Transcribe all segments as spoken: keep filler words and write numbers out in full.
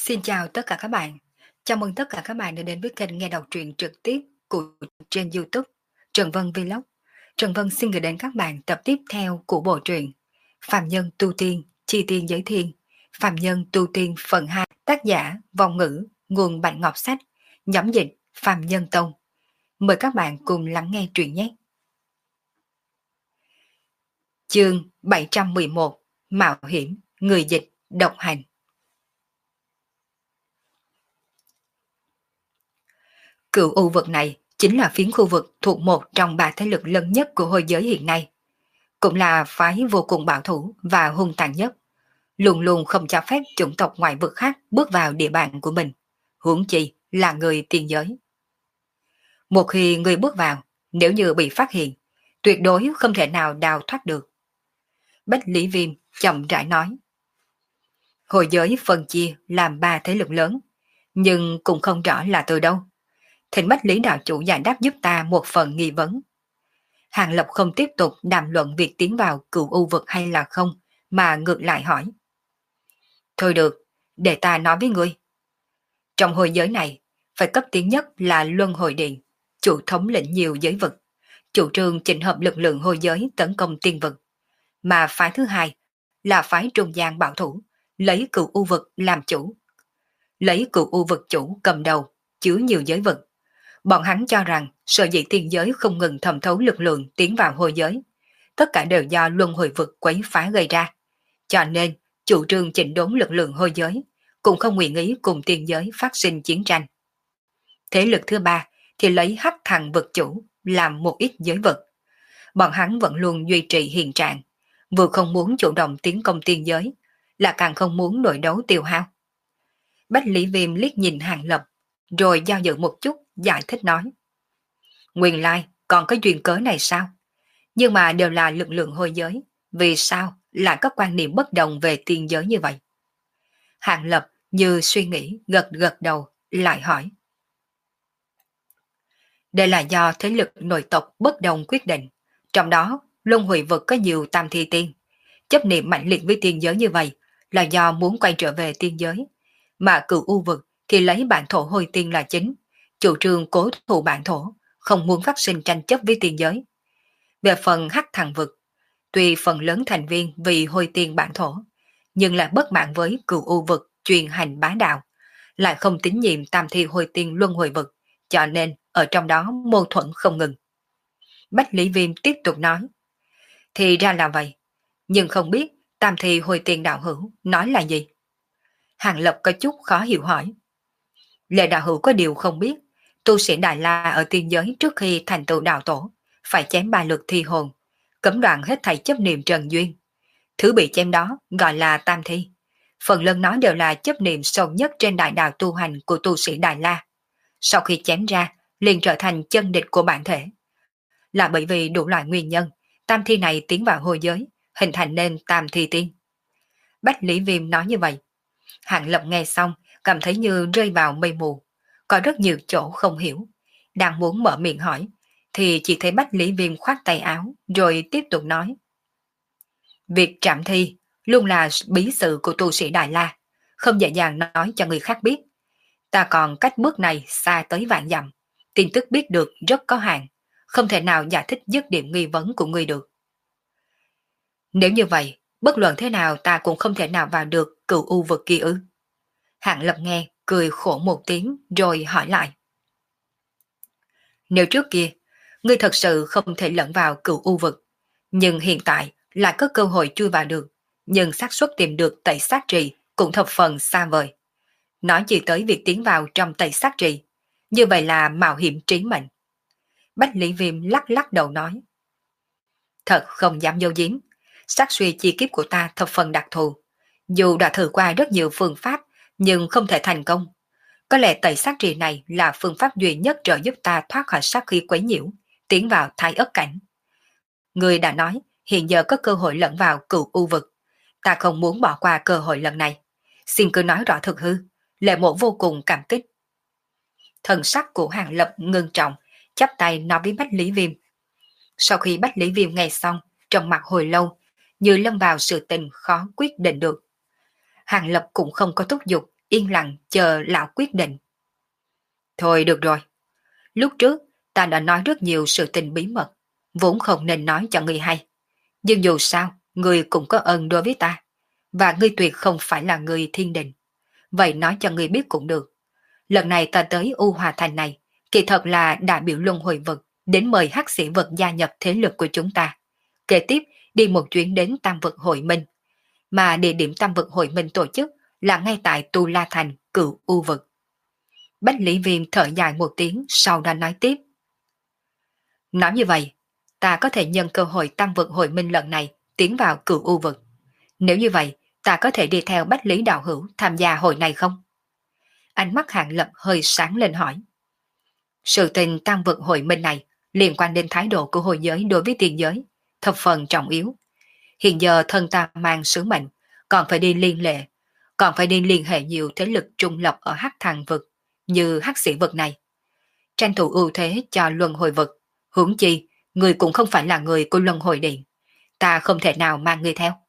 Xin chào tất cả các bạn. Chào mừng tất cả các bạn đã đến với kênh nghe đọc truyện trực tiếp của trên YouTube Trần Vân Vlog. Trần Vân xin gửi đến các bạn tập tiếp theo của bộ truyện Phàm Nhân Tu Tiên, Chi Tiên Giới Thiên, Phàm Nhân Tu Tiên phần hai, tác giả Vong Ngữ, nguồn Bạch Ngọc Sách, nhóm dịch Phàm Nhân Tông. Mời các bạn cùng lắng nghe truyện nhé. Chương bảy trăm mười một, Mạo hiểm, người dịch, độc hành. Cựu u vực này chính là phiến khu vực thuộc một trong ba thế lực lớn nhất của hồi giới hiện nay. Cũng là phái vô cùng bảo thủ và hung tàn nhất, luôn luôn không cho phép chủng tộc ngoại vực khác bước vào địa bàn của mình, huống chi là người tiên giới. Một khi người bước vào, nếu như bị phát hiện, tuyệt đối không thể nào đào thoát được. Bách Lý Viêm chậm rãi nói. Hồi giới phân chia làm ba thế lực lớn, nhưng cũng không rõ là từ đâu. Thỉnh Bách Lý đạo chủ giải đáp giúp ta một phần nghi vấn. Hàng Lập không tiếp tục đàm luận việc tiến vào cựu u vực hay là không, mà ngược lại hỏi. Thôi được, để ta nói với ngươi. Trong hồi giới này, phải cấp tiến nhất là Luân Hồi Điện, chủ thống lĩnh nhiều giới vực, chủ trương chỉnh hợp lực lượng hồi giới tấn công tiên vực. Mà phái thứ hai là phái trung gian bảo thủ, lấy cựu u vực làm chủ. Lấy cựu u vực chủ cầm đầu, chứa nhiều giới vực. Bọn hắn cho rằng sở dĩ tiên giới không ngừng thẩm thấu lực lượng tiến vào hồi giới, tất cả đều do luân hồi vực quấy phá gây ra. Cho nên, chủ trương chỉnh đốn lực lượng hồi giới, cũng không nguyện ý cùng tiên giới phát sinh chiến tranh. Thế lực thứ ba thì lấy hắc thằng vực chủ làm một ít giới vực. Bọn hắn vẫn luôn duy trì hiện trạng, vừa không muốn chủ động tiến công tiên giới, là càng không muốn nội đấu tiêu hao. Bách Lý Viêm liếc nhìn Hàng Lập, rồi giao dự một chút, giải thích nói. Nguyên lai, còn có duyên cớ này sao? Nhưng mà đều là lực lượng hồi giới, vì sao lại có quan niệm bất đồng về tiên giới như vậy? Hàng Lập như suy nghĩ gật gật đầu, lại hỏi. Đây là do thế lực nội tộc bất đồng quyết định, trong đó luân hồi vực có nhiều tam thi tiên. Chấp niệm mạnh liệt với tiên giới như vậy là do muốn quay trở về tiên giới, mà cựu u vực thì lấy bản thổ hồi tiên là chính, chủ trương cố thủ bản thổ, không muốn phát sinh tranh chấp với tiên giới. Về phần hắc thằng vực, tuy phần lớn thành viên vì hồi tiên bản thổ, nhưng lại bất mãn với cựu u vực truyền hành bá đạo, lại không tín nhiệm tam thi hồi tiên luân hồi vực, cho nên ở trong đó mâu thuẫn không ngừng. Bách Lý Viêm tiếp tục nói. Thì ra là vậy, nhưng không biết tam thi hồi tiên đạo hữu nói là gì? Hàng Lập có chút khó hiểu hỏi. Lệ đạo hữu có điều không biết, tu sĩ Đại La ở tiên giới trước khi thành tựu đạo tổ, phải chém ba lượt thi hồn, cấm đoạn hết thảy chấp niệm trần duyên. Thứ bị chém đó gọi là tam thi. Phần lớn nó đều là chấp niệm sâu nhất trên đại đạo tu hành của tu sĩ Đại La. Sau khi chém ra, liền trở thành chân địch của bản thể. Là bởi vì đủ loại nguyên nhân, tam thi này tiến vào hồi giới, hình thành nên tam thi tiên. Bách Lý Viêm nói như vậy. Hàng Lập nghe xong, cảm thấy như rơi vào mây mù, có rất nhiều chỗ không hiểu. Đang muốn mở miệng hỏi, thì chỉ thấy Bách Lý Viêm khoát tay áo, rồi tiếp tục nói. Việc trảm thi luôn là bí sự của tu sĩ Đại La, không dễ dàng nói cho người khác biết. Ta còn cách bước này xa tới vạn dặm, tin tức biết được rất có hạn, không thể nào giải thích dứt điểm nghi vấn của ngươi được. Nếu như vậy, bất luận thế nào ta cũng không thể nào vào được cựu u vực kia ư? Hạng Lập nghe, cười khổ một tiếng rồi hỏi lại. Nếu trước kia, ngươi thật sự không thể lẫn vào cựu u vực, nhưng hiện tại lại có cơ hội chui vào được, nhưng xác suất tìm được tẩy sát trì cũng thập phần xa vời. Nói gì tới việc tiến vào trong tẩy sát trì, như vậy là mạo hiểm trí mệnh. Bách Lý Viêm lắc lắc đầu nói. Thật không dám dâu giếm, sát suy chi kiếp của ta thập phần đặc thù. Dù đã thử qua rất nhiều phương pháp, nhưng không thể thành công. Có lẽ tẩy sát trì này là phương pháp duy nhất trợ giúp ta thoát khỏi sát khí quấy nhiễu, tiến vào thái ất cảnh. Người đã nói hiện giờ có cơ hội lẫn vào cựu u vực. Ta không muốn bỏ qua cơ hội lần này. Xin cứ nói rõ thực hư, Lệ Mộ vô cùng cảm kích. Thần sắc của Hàng Lập ngưng trọng, chắp tay nói với Bách Lý Viêm. Sau khi Bách Lý Viêm nghe xong, trong mặt hồi lâu, như lâm vào sự tình khó quyết định được. Hàng Lập cũng không có thúc giục, yên lặng chờ lão quyết định. Thôi được rồi, lúc trước ta đã nói rất nhiều sự tình bí mật, vốn không nên nói cho ngươi hay. Nhưng dù sao, ngươi cũng có ơn đối với ta, và ngươi tuyệt không phải là người thiên đình. Vậy nói cho ngươi biết cũng được. Lần này ta tới U Hòa Thành này, kỳ thật là đại biểu luân hồi vực, đến mời hắc sĩ vực gia nhập thế lực của chúng ta. Kế tiếp, đi một chuyến đến Tam vực hội minh. Mà địa điểm Tam vực hội minh tổ chức là ngay tại Tu La Thành, Cửu U vực. Bách Lý Viêm thở dài một tiếng, sau đó nói tiếp. Nói như vậy, ta có thể nhân cơ hội Tam vực hội minh lần này tiến vào Cửu U vực. Nếu như vậy, ta có thể đi theo Bách Lý đạo hữu tham gia hội này không? Ánh mắt Hạng Lập hơi sáng lên hỏi. Sự tình Tam vực hội minh này liên quan đến thái độ của hồi giới đối với tiền giới, thập phần trọng yếu. Hiện giờ thân ta mang sứ mệnh, còn phải đi liên lệ, còn phải đi liên hệ nhiều thế lực trung lập ở hắc thằng vực, như hắc sĩ vực này. Tranh thủ ưu thế cho luân hồi vực, huống chi, người cũng không phải là người của luân hồi điện. Ta không thể nào mang người theo.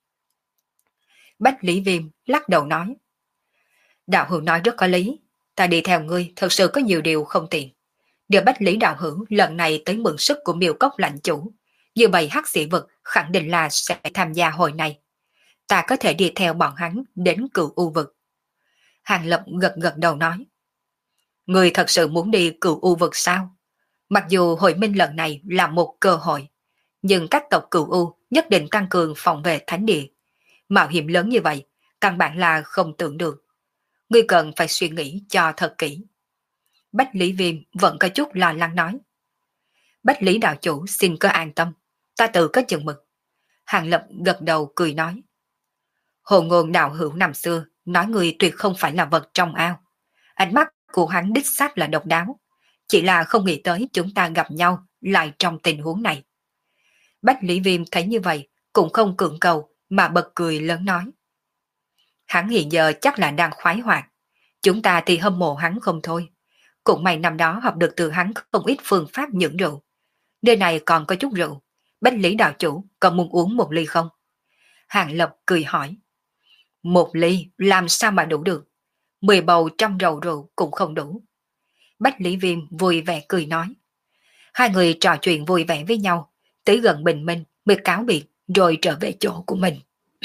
Bách Lý Viêm lắc đầu nói. Đạo hữu nói rất có lý, ta đi theo ngươi thật sự có nhiều điều không tiện. Điều Bách Lý đạo hữu lần này tới mượn sức của miêu cốc lãnh chủ, như vậy hắc sĩ vực khẳng định là sẽ tham gia hội này. Ta có thể đi theo bọn hắn đến Cửu U vực. Hàng Lập gật gật đầu nói. Người thật sự muốn đi Cửu U vực sao? Mặc dù hội minh lần này là một cơ hội, nhưng các tộc Cửu U nhất định tăng cường phòng vệ thánh địa. Mạo hiểm lớn như vậy, căn bản là không tưởng được. Ngươi cần phải suy nghĩ cho thật kỹ. Bách Lý Viêm vẫn có chút lo lắng nói. Bách Lý đạo chủ xin cứ an tâm, ta tự có chừng mực. Hàng Lập gật đầu cười nói. Hồ ngôn đạo hữu năm xưa nói người tuyệt không phải là vật trong ao. Ánh mắt của hắn đích xác là độc đáo. Chỉ là không nghĩ tới chúng ta gặp nhau lại trong tình huống này. Bách Lý Viêm thấy như vậy cũng không cưỡng cầu mà bật cười lớn nói. Hắn hiện giờ chắc là đang khoái hoạt. Chúng ta thì hâm mộ hắn không thôi. Cũng may năm đó học được từ hắn không ít phương pháp nhưỡng rượu. Nơi này còn có chút rượu. Bách Lý đạo chủ còn muốn uống một ly không? Hàng Lập cười hỏi. Một ly làm sao mà đủ được? Mười bầu trăm rầu rượu cũng không đủ. Bách Lý Viêm vui vẻ cười nói. Hai người trò chuyện vui vẻ với nhau, tới gần bình minh mới cáo biệt rồi trở về chỗ của mình.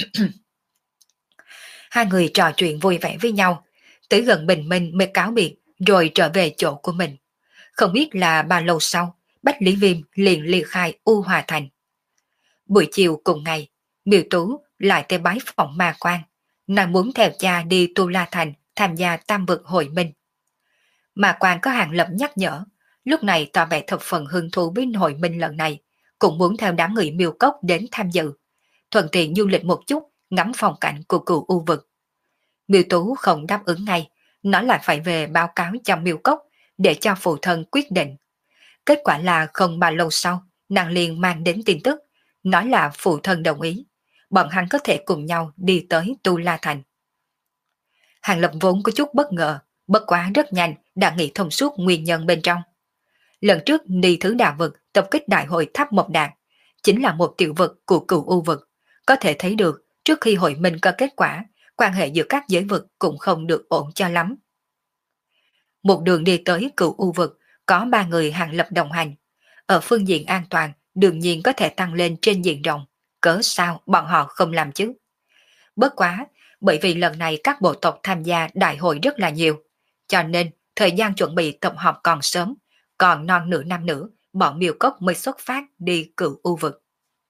Hai người trò chuyện vui vẻ với nhau, tới gần bình minh mới cáo biệt rồi trở về chỗ của mình. Không biết là bao lâu sau, Bách Lý Viêm liền ly khai U Hòa Thành. Buổi chiều cùng ngày, Miêu Tú lại tới bái phòng Ma Quan, nàng muốn theo cha đi Tu La Thành tham gia Tam vực hội minh. Ma Quan có Hàng Lập nhắc nhở, lúc này tỏ vẻ thập phần hứng thú với hội minh lần này, cũng muốn theo đám người Miêu Cốc đến tham dự, thuận tiện du lịch một chút, ngắm phong cảnh của Cửu U vực. Miêu Tú không đáp ứng ngay, nói là phải về báo cáo cho Miêu Cốc để cho phụ thân quyết định. Kết quả là không bao lâu sau, nàng liền mang đến tin tức, nói là phụ thân đồng ý, bọn hắn có thể cùng nhau đi tới Tu La Thành. Hàng Lập vốn có chút bất ngờ, bất quá rất nhanh đã nghĩ thông suốt nguyên nhân bên trong. Lần trước Ni Thứ Đà vực tập kích đại hội Tháp Mộc Đàn, chính là một tiểu vực của Cửu U vực, có thể thấy được trước khi hội minh có kết quả, quan hệ giữa các giới vực cũng không được ổn cho lắm. Một đường đi tới Cửu U vực, có ba người Hàng Lập đồng hành. Ở phương diện an toàn, đương nhiên có thể tăng lên trên diện rộng, cớ sao bọn họ không làm chứ? Bất quá, bởi vì lần này các bộ tộc tham gia đại hội rất là nhiều, cho nên thời gian chuẩn bị tập họp còn sớm, còn non nửa năm nữa, bọn Miêu Cốc mới xuất phát đi Cửu U vực.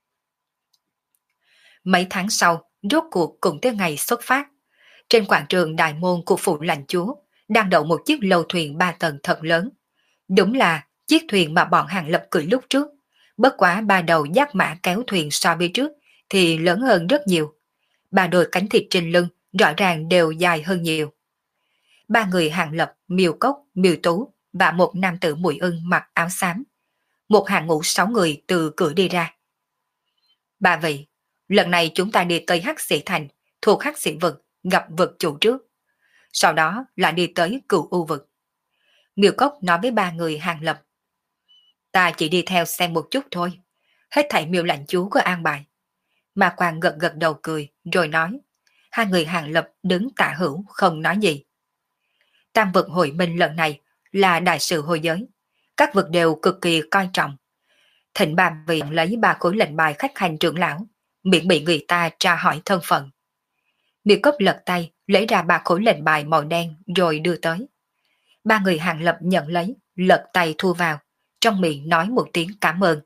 Mấy tháng sau, rốt cuộc cũng tới ngày xuất phát. Trên quảng trường đại môn của phủ lãnh chúa, đang đậu một chiếc lâu thuyền ba tầng thật lớn. Đúng là chiếc thuyền mà bọn Hàng Lập cưỡi lúc trước. Bất quá ba đầu giác mã kéo thuyền so với trước thì lớn hơn rất nhiều. Ba đôi cánh thịt trên lưng rõ ràng đều dài hơn nhiều. Ba người Hàng Lập, Miêu Cốc, Miêu Tú và một nam tử Mùi Ưng mặc áo xám. Một hàng ngũ sáu người từ cửa đi ra. Ba vị, lần này chúng ta đi tới Hắc Sĩ Thành, thuộc Hắc Sĩ vực, gặp vực chủ trước. Sau đó là đi tới Cửu U vực. Miêu Cốc nói với ba người Hàng Lập. Ta chỉ đi theo xem một chút thôi. Hết thảy Miêu lãnh chú có an bài. Ma Quang gật gật đầu cười, rồi nói. Hai người Hàng Lập đứng tả hữu không nói gì. Tam vực hội minh lần này là đại sự hồi giới. Các vực đều cực kỳ coi trọng. Thịnh ba vị lấy ba khối lệnh bài khách hành trưởng lão, miễn bị người ta tra hỏi thân phận. Miêu Cốc lật tay, lấy ra ba khối lệnh bài màu đen rồi đưa tới. Ba người Hàng Lập nhận lấy, lật tay thu vào, trong miệng nói một tiếng cảm ơn.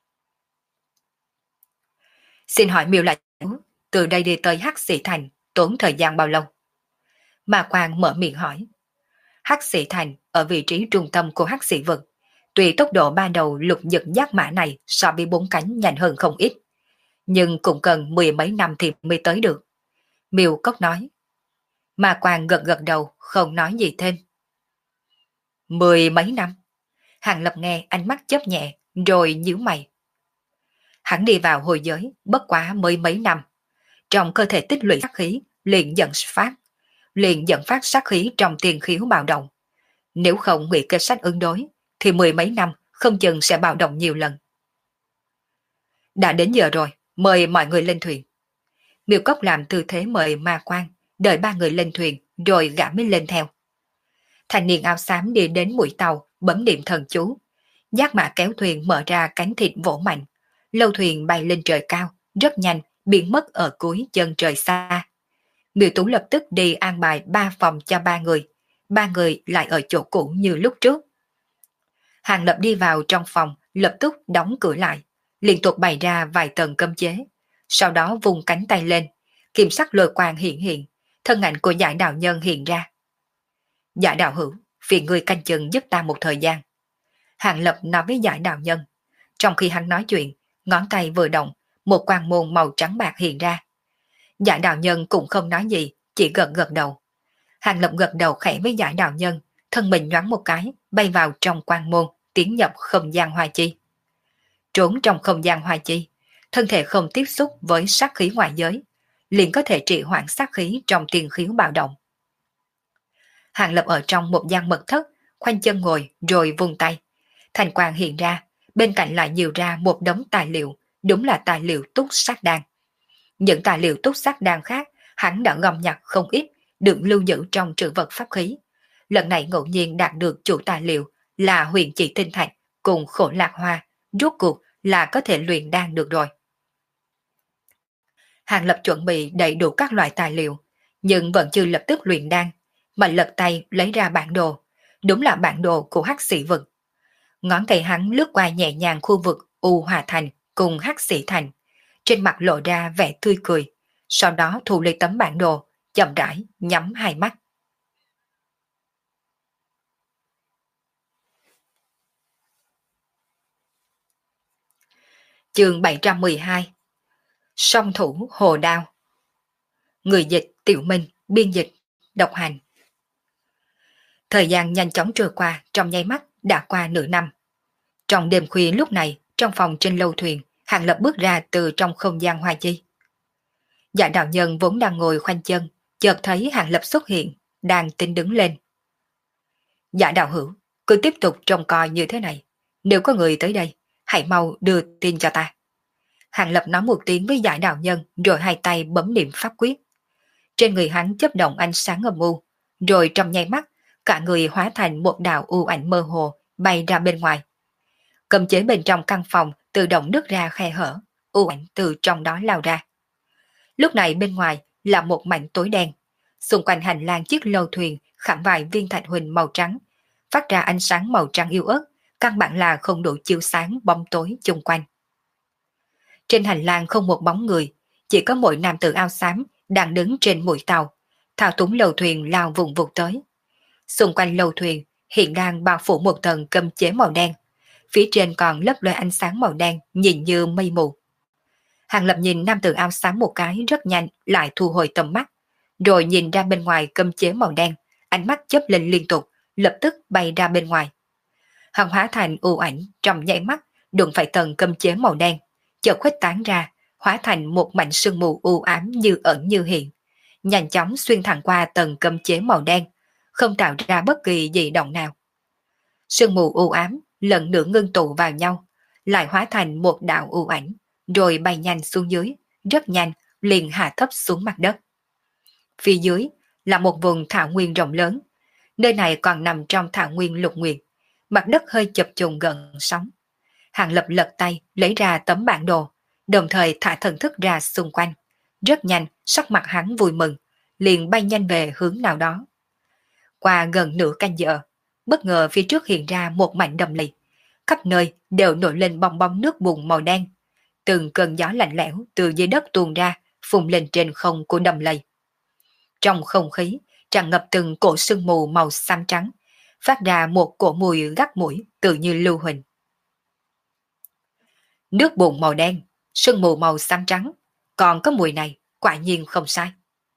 Xin hỏi Miêu là từ đây đi tới Hắc Sĩ Thành tốn thời gian bao lâu? Ma Quang mở miệng hỏi. Hắc Sĩ Thành ở vị trí trung tâm của Hắc Sĩ vực. Tuy tốc độ ban đầu lục giật giác mã này so với bốn cánh nhanh hơn không ít, nhưng cũng cần mười mấy năm thì mới tới được. Miêu Cốc nói. Ma Quang gật gật đầu, không nói gì thêm. Mười mấy năm? Hàng Lập nghe ánh mắt chớp nhẹ, rồi nhíu mày. Hắn đi vào hồi giới, bất quá mới mấy năm. Trong cơ thể tích lũy sát khí, liền dẫn phát, liền dẫn phát sát khí trong tiền khiếu bạo động. Nếu không nghĩ kế sách ứng đối, thì mười mấy năm không chừng sẽ bạo động nhiều lần. Đã đến giờ rồi, mời mọi người lên thuyền. Miêu Cốc làm tư thế mời Ma Quang, đợi ba người lên thuyền, rồi gã mới lên theo. Thanh niên áo xám đi đến mũi tàu, bấm niệm thần chú. Giác mã kéo thuyền mở ra cánh thịt vỗ mạnh. Lâu thuyền bay lên trời cao, rất nhanh, biến mất ở cuối chân trời xa. Miêu Tú lập tức đi an bài ba phòng cho ba người. Ba người lại ở chỗ cũ như lúc trước. Hàng Lập đi vào trong phòng, lập tức đóng cửa lại, liên tục bày ra vài tầng cấm chế. Sau đó vùng cánh tay lên, kiểm sắc lôi quang hiện hiện, thân ảnh của Giải Đạo Nhân hiện ra. Giải Đạo Hữu, phiền người canh chừng giúp ta một thời gian. Hàng Lập nói với Giải Đạo Nhân. Trong khi hắn nói chuyện, ngón tay vừa động, một quang môn màu trắng bạc hiện ra. Giải Đạo Nhân cũng không nói gì, chỉ gật gật đầu. Hàng Lập gật đầu khẽ với Giải Đạo Nhân, thân mình nhoáng một cái, bay vào trong quang môn, tiến nhập không gian hoa chi. Trốn trong không gian hoa chi, thân thể không tiếp xúc với sát khí ngoại giới, liền có thể trị hoãn sát khí trong tiền khiếu bạo động. Hàng Lập ở trong một gian mật thất, khoanh chân ngồi rồi vung tay. Thành quang hiện ra, bên cạnh lại nhiều ra một đống tài liệu, đúng là tài liệu túc sát đan. Những tài liệu túc sát đan khác, hắn đã gom nhặt không ít, được lưu giữ trong trữ vật pháp khí. Lần này ngẫu nhiên đạt được chủ tài liệu là huyền chỉ tinh thạch cùng khổ lạc hoa, rốt cuộc là có thể luyện đan được rồi. Hàng Lập chuẩn bị đầy đủ các loại tài liệu, nhưng vẫn chưa lập tức luyện đan, mà lật tay lấy ra bản đồ, đúng là bản đồ của Hắc Sĩ vực. Ngón tay hắn lướt qua nhẹ nhàng khu vực U Hòa Thành cùng Hắc Sĩ Thành, trên mặt lộ ra vẻ tươi cười, sau đó thu lấy tấm bản đồ, chậm rãi nhắm hai mắt. Chương bảy trăm mười hai. Song thủ Hồ Đao. Người dịch Tiểu Minh, biên dịch Độc Hành. Thời gian nhanh chóng trôi qua, trong nháy mắt đã qua nửa năm. Trong đêm khuya lúc này, trong phòng trên lâu thuyền, Hàng Lập bước ra từ trong không gian hoa chi. Dạ đạo nhân vốn đang ngồi khoanh chân, chợt thấy Hàng Lập xuất hiện, đang tính đứng lên. Dạ đạo hữu, cứ tiếp tục trông coi như thế này. Nếu có người tới đây, hãy mau đưa tin cho ta. Hàng Lập nói một tiếng với Giải đạo nhân, rồi hai tay bấm niệm pháp quyết. Trên người hắn chớp động ánh sáng âm u, rồi trong nháy mắt, cả người hóa thành một đạo u ảnh mơ hồ, bay ra bên ngoài. Cầm chế bên trong căn phòng tự động nứt ra khe hở, u ảnh từ trong đó lao ra. Lúc này bên ngoài là một mảnh tối đen, xung quanh hành lang chiếc lâu thuyền khảm vài viên thạch huỳnh màu trắng, phát ra ánh sáng màu trắng yếu ớt, căn bản là không đủ chiếu sáng bóng tối chung quanh. Trên hành lang không một bóng người, chỉ có một nam tử áo xám đang đứng trên mũi tàu, thao túng lâu thuyền lao vùng vụt tới. Xung quanh lâu thuyền hiện đang bao phủ một tầng cấm chế màu đen, phía trên còn lấp loe ánh sáng màu đen nhìn như mây mù. Hàng Lập nhìn nam tử áo xám một cái rất nhanh, lại thu hồi tầm mắt, rồi nhìn ra bên ngoài cấm chế màu đen, ánh mắt chớp lên liên tục, lập tức bay ra bên ngoài. Hắn hóa thành u ảnh trong nháy mắt, đụng phải tầng cấm chế màu đen, chợt khuếch tán ra, hóa thành một mảnh sương mù u ám như ẩn như hiện, nhanh chóng xuyên thẳng qua tầng cấm chế màu đen, không tạo ra bất kỳ dị động nào. Sương mù u ám lần nữa ngưng tụ vào nhau, lại hóa thành một đạo u ảnh, rồi bay nhanh xuống dưới, rất nhanh liền hạ thấp xuống mặt đất. Phía dưới là một vùng thảo nguyên rộng lớn, nơi này còn nằm trong thảo nguyên lục nguyệt, mặt đất hơi chập trùng gần sóng. Hàng Lập lật tay lấy ra tấm bản đồ, đồng thời thả thần thức ra xung quanh. Rất nhanh, sắc mặt hắn vui mừng, liền bay nhanh về hướng nào đó. Qua gần nửa canh giờ, bất ngờ phía trước hiện ra một mảnh đầm lầy. Khắp nơi đều nổi lên bong bóng nước bùn màu đen. Từng cơn gió lạnh lẽo từ dưới đất tuôn ra, phun lên trên không của đầm lầy. Trong không khí, tràn ngập từng cổ sương mù màu xám trắng, phát ra một cổ mùi gắt mũi tự như lưu huỳnh. Nước bùn màu đen, sương mù màu xám trắng, còn có mùi này, quả nhiên không sai.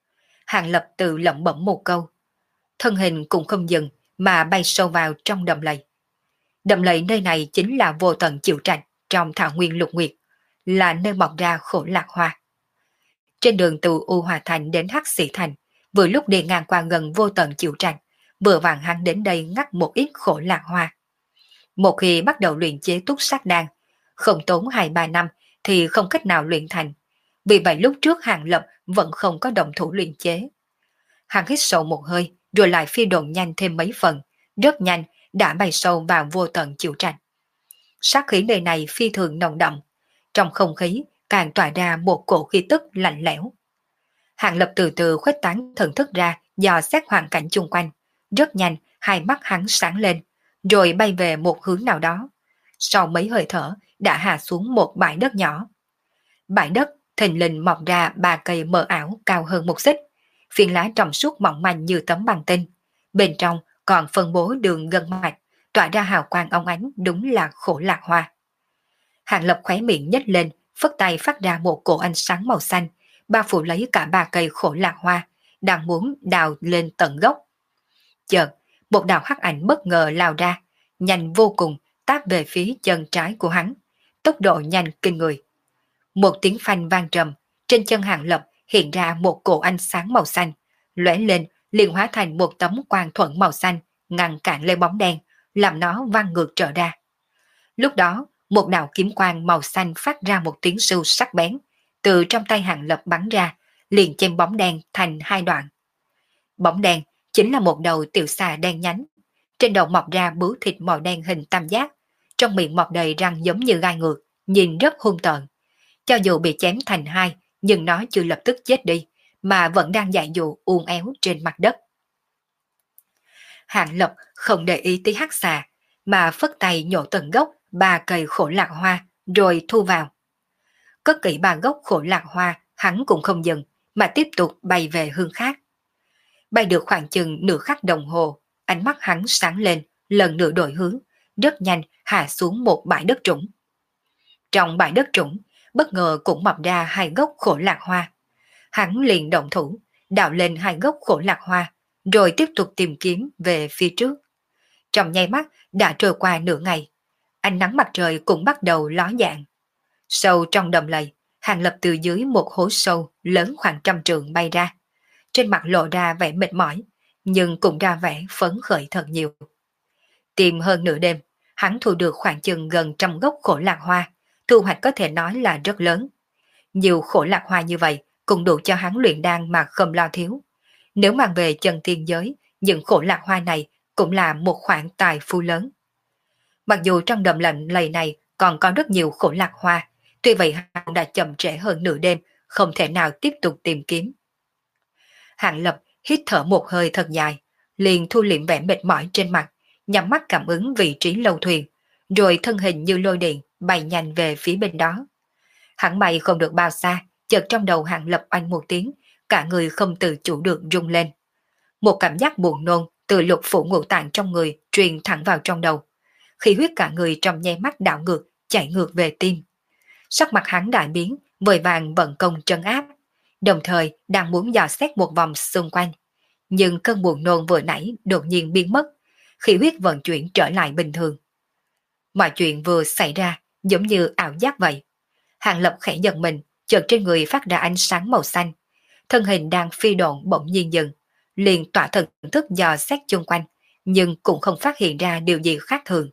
Hàng Lập tự lẩm bẩm một câu, thân hình cũng không dừng mà bay sâu vào trong đầm lầy. Đầm lầy nơi này chính là vô tận chịu trạch trong thảo nguyên lục nguyệt, là nơi mọc ra khổ lạc hoa. Trên đường từ U Hòa Thành đến Hắc Sĩ Thành, vừa lúc đi ngang qua gần vô tận chịu trạch, vừa vàng hắn đến đây ngắt một ít khổ lạc hoa. Một khi bắt đầu luyện chế túc sát đan, không tốn hai ba năm thì không cách nào luyện thành. Vì vậy lúc trước Hàng Lập vẫn không có động thủ luyện chế. Hắn hít sâu một hơi, rồi lại phi độn nhanh thêm mấy phần, rất nhanh đã bay sâu vào vô tận chịu trạch. Sát khí nơi này phi thường nồng đậm, trong không khí càng tỏa ra một cổ khí tức lạnh lẽo. Hàng Lập từ từ khuếch tán thần thức ra, dò xét hoàn cảnh chung quanh. Rất nhanh, hai mắt hắn sáng lên, rồi bay về một hướng nào đó. Sau mấy hơi thở, đã hạ xuống một bãi đất nhỏ. Bãi đất thình lình mọc ra ba cây mờ ảo cao hơn một xích, phiến lá trong suốt mỏng manh như tấm băng tinh. Bên trong còn phân bố đường gân mạch, tỏa ra hào quang óng ánh, đúng là khổ lạc hoa. Hàng Lập khóe miệng nhếch lên, phất tay phát ra một cổ ánh sáng màu xanh, bao phủ lấy cả ba cây khổ lạc hoa, đang muốn đào lên tận gốc. Chợt, một đạo hắc ảnh bất ngờ lao ra, nhanh vô cùng, táp về phía chân trái của hắn, tốc độ nhanh kinh người. Một tiếng phanh vang trầm, trên chân Hàng Lập hiện ra một cổ ánh sáng màu xanh, lóe lên liền hóa thành một tấm quang thuẫn màu xanh, ngăn cản lấy bóng đen, làm nó văng ngược trở ra. Lúc đó, một đạo kiếm quang màu xanh phát ra một tiếng sưu sắc bén, từ trong tay Hàng Lập bắn ra, liền chém bóng đen thành hai đoạn. Bóng đen chính là một đầu tiểu xà đen nhánh, trên đầu mọc ra bướu thịt màu đen hình tam giác, trong miệng mọc đầy răng giống như gai ngược, nhìn rất hung tợn. Cho dù bị chém thành hai, nhưng nó chưa lập tức chết đi, mà vẫn đang dại dụ uốn éo trên mặt đất. Hàng Lập không để ý tới hắc xà, mà phất tay nhổ tận gốc ba cây khổ lạc hoa, rồi thu vào. Cất kỹ ba gốc khổ lạc hoa, hắn cũng không dừng, mà tiếp tục bay về hướng khác. Bay được khoảng chừng nửa khắc đồng hồ, ánh mắt hắn sáng lên, lần nữa đổi hướng, rất nhanh hạ xuống một bãi đất trũng. Trong bãi đất trũng, bất ngờ cũng mọc ra hai gốc khổ lạc hoa. Hắn liền động thủ, đào lên hai gốc khổ lạc hoa, rồi tiếp tục tìm kiếm về phía trước. Trong nháy mắt đã trôi qua nửa ngày, ánh nắng mặt trời cũng bắt đầu ló dạng. Sâu trong đầm lầy, Hàng Lập từ dưới một hố sâu lớn khoảng trăm trượng bay ra. Trên mặt lộ ra vẻ mệt mỏi, nhưng cũng ra vẻ phấn khởi thật nhiều. Tìm hơn nửa đêm, hắn thu được khoảng chừng gần trăm gốc khổ lạc hoa, thu hoạch có thể nói là rất lớn. Nhiều khổ lạc hoa như vậy cũng đủ cho hắn luyện đan mà không lo thiếu. Nếu mang về chân tiên giới, những khổ lạc hoa này cũng là một khoản tài phú lớn. Mặc dù trong đầm lạnh lầy này còn có rất nhiều khổ lạc hoa, tuy vậy hắn đã chậm trễ hơn nửa đêm, không thể nào tiếp tục tìm kiếm. Hàng Lập hít thở một hơi thật dài, liền thu liệm vẻ mệt mỏi trên mặt, nhắm mắt cảm ứng vị trí lâu thuyền, rồi thân hình như lôi điện bay nhanh về phía bên đó. Hắn bay không được bao xa, chợt trong đầu Hàng Lập oanh một tiếng, cả người không tự chủ được rung lên. Một cảm giác buồn nôn từ lục phủ ngũ tạng trong người truyền thẳng vào trong đầu. Khí huyết cả người trong nháy mắt đảo ngược, chạy ngược về tim. Sắc mặt hắn đại biến, vội vàng vận công trấn áp, đồng thời đang muốn dò xét một vòng xung quanh. Nhưng cơn buồn nôn vừa nãy đột nhiên biến mất, khí huyết vận chuyển trở lại bình thường. Mọi chuyện vừa xảy ra giống như ảo giác vậy. Hàng Lập khẽ giật mình, chợt trên người phát ra ánh sáng màu xanh. Thân hình đang phi độn bỗng nhiên dừng, liền tỏa thần thức dò xét chung quanh, nhưng cũng không phát hiện ra điều gì khác thường.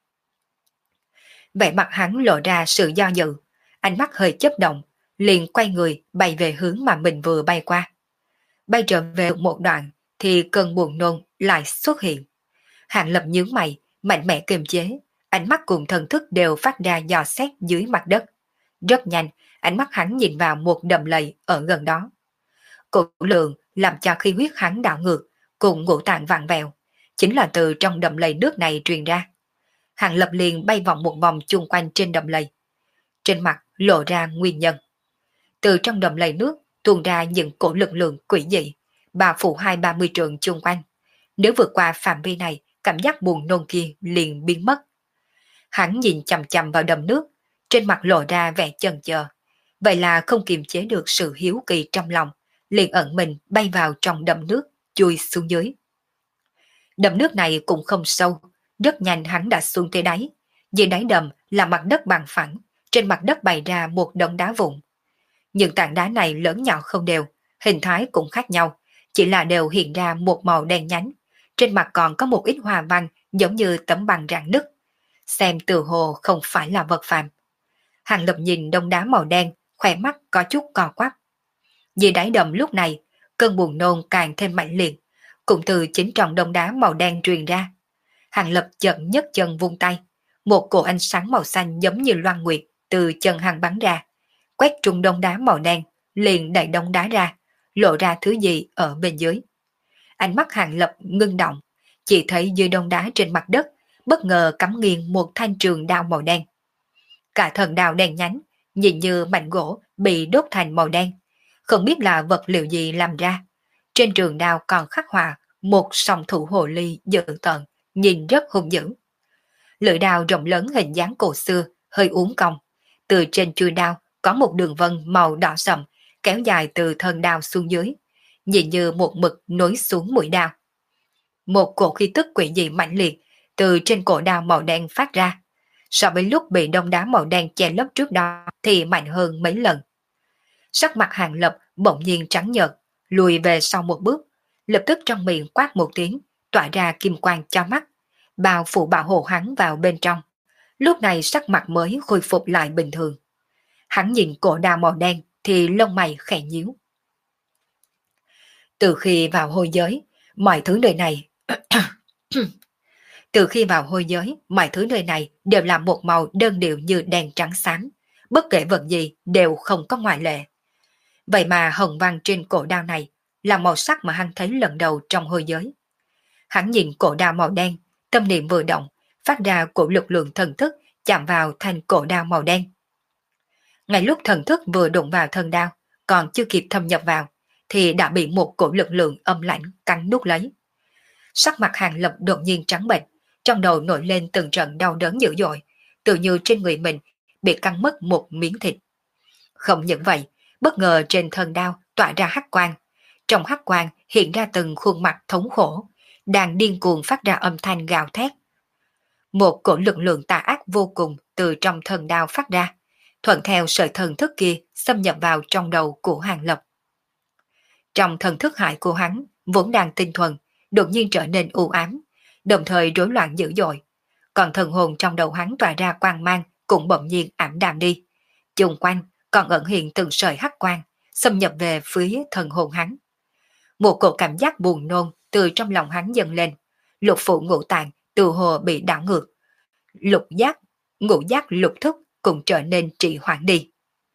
Vẻ mặt hắn lộ ra sự do dự, ánh mắt hơi chớp động, liền quay người bay về hướng mà mình vừa bay qua. Bay trở về một đoạn thì cơn buồn nôn lại xuất hiện. Hàng Lập nhướng mày, mạnh mẽ kiềm chế, ánh mắt cùng thần thức đều phát ra dò xét dưới mặt đất. Rất nhanh, ánh mắt hắn nhìn vào một đầm lầy ở gần đó. Cổ lượng làm cho khí huyết hắn đảo ngược, cùng ngũ tạng vặn vẹo, chính là từ trong đầm lầy nước này truyền ra. Hàng Lập liền bay vòng một vòng chung quanh trên đầm lầy. Trên mặt lộ ra nguyên nhân. Từ trong đầm lầy nước tuôn ra những cổ lực lượng quỷ dị, bao phủ hai ba mươi trường chung quanh. Nếu vượt qua phạm vi này, cảm giác buồn nôn kia liền biến mất. Hắn nhìn chằm chằm vào đầm nước, trên mặt lộ ra vẻ chần chờ. Vậy là không kiềm chế được sự hiếu kỳ trong lòng, liền ẩn mình bay vào trong đầm nước, chui xuống dưới. Đầm nước này cũng không sâu, rất nhanh hắn đã xuống tới đáy. Dưới đáy đầm là mặt đất bằng phẳng, trên mặt đất bày ra một đống đá vụn. Những tảng đá này lớn nhỏ không đều, hình thái cũng khác nhau, chỉ là đều hiện ra một màu đen nhánh. Trên mặt còn có một ít hoa văn giống như tấm bằng rạn nứt. Xem từ hồ không phải là vật phàm. Hàng Lập nhìn đống đá màu đen, khỏe mắt có chút co quắp. Dưới đáy đầm lúc này, cơn buồn nôn càng thêm mạnh liệt, cũng từ chính trong đống đá màu đen truyền ra. Hàng Lập chợt nhấc chân vung tay, một cổ ánh sáng màu xanh giống như loan nguyệt từ chân hàng bắn ra, quét trúng đống đá màu đen, liền đẩy đống đá ra, lộ ra thứ gì ở bên dưới. Ánh mắt Hàng Lập ngưng động, chỉ thấy dưới đống đá trên mặt đất bất ngờ cắm nghiêng một thanh trường đao màu đen. Cả thân đao đen nhánh, nhìn như mảnh gỗ bị đốt thành màu đen, không biết là vật liệu gì làm ra. Trên trường đao còn khắc họa một song thủ hồ ly dữ tợn, nhìn rất hung dữ. Lưỡi đao rộng lớn hình dáng cổ xưa, hơi uốn cong. Từ trên chuôi đao có một đường vân màu đỏ sậm kéo dài từ thân đao xuống dưới, nhìn như một mực nối xuống mũi đao. Một cổ khí tức quỷ dị mạnh liệt từ trên cổ đao màu đen phát ra, so với lúc bị đông đá màu đen che lấp trước đó thì mạnh hơn mấy lần. Sắc mặt Hàng Lập bỗng nhiên trắng nhợt, lùi về sau một bước, lập tức trong miệng quát một tiếng, tỏa ra kim quang cho mắt, bao phủ bảo hộ hắn vào bên trong. Lúc này sắc mặt mới khôi phục lại bình thường. Hắn nhìn cổ đao màu đen thì lông mày khẽ nhíu. Từ khi vào hôi giới, mọi thứ nơi này Từ khi vào hôi giới, mọi thứ nơi này đều là một màu đơn điệu như đen trắng xám, bất kể vật gì đều không có ngoại lệ. Vậy mà hồng văn trên cổ đao này là màu sắc mà hắn thấy lần đầu trong hôi giới. Hắn nhìn cổ đao màu đen, tâm niệm vừa động, phát ra cổ lực lượng thần thức chạm vào thành cổ đao màu đen. Ngay lúc thần thức vừa đụng vào thân đao, còn chưa kịp thâm nhập vào, thì đã bị một cổ lực lượng âm lãnh cắn nuốt lấy. Sắc mặt Hàng Lập đột nhiên trắng bệch, trong đầu nổi lên từng trận đau đớn dữ dội, tự như trên người mình bị cắn mất một miếng thịt. Không những vậy, bất ngờ trên thân đao tỏa ra hắc quang, trong hắc quang hiện ra từng khuôn mặt thống khổ, đang điên cuồng phát ra âm thanh gào thét. Một cổ lực lượng tà ác vô cùng từ trong thân đao phát ra, thuận theo sợi thần thức kia xâm nhập vào trong đầu của Hàng Lập. Trong thần thức hại của hắn vốn đang tinh thuần, đột nhiên trở nên u ám, đồng thời rối loạn dữ dội. Còn thần hồn trong đầu hắn tỏa ra quang mang cũng bỗng nhiên ảm đạm đi. Chung quanh còn ẩn hiện từng sợi hắc quang, xâm nhập về phía thần hồn hắn. Một cổ cảm giác buồn nôn từ trong lòng hắn dâng lên, lục phủ ngũ tạng từ hồ bị đảo ngược. Lục giác, ngũ giác lục thức cũng trở nên trì hoãn đi.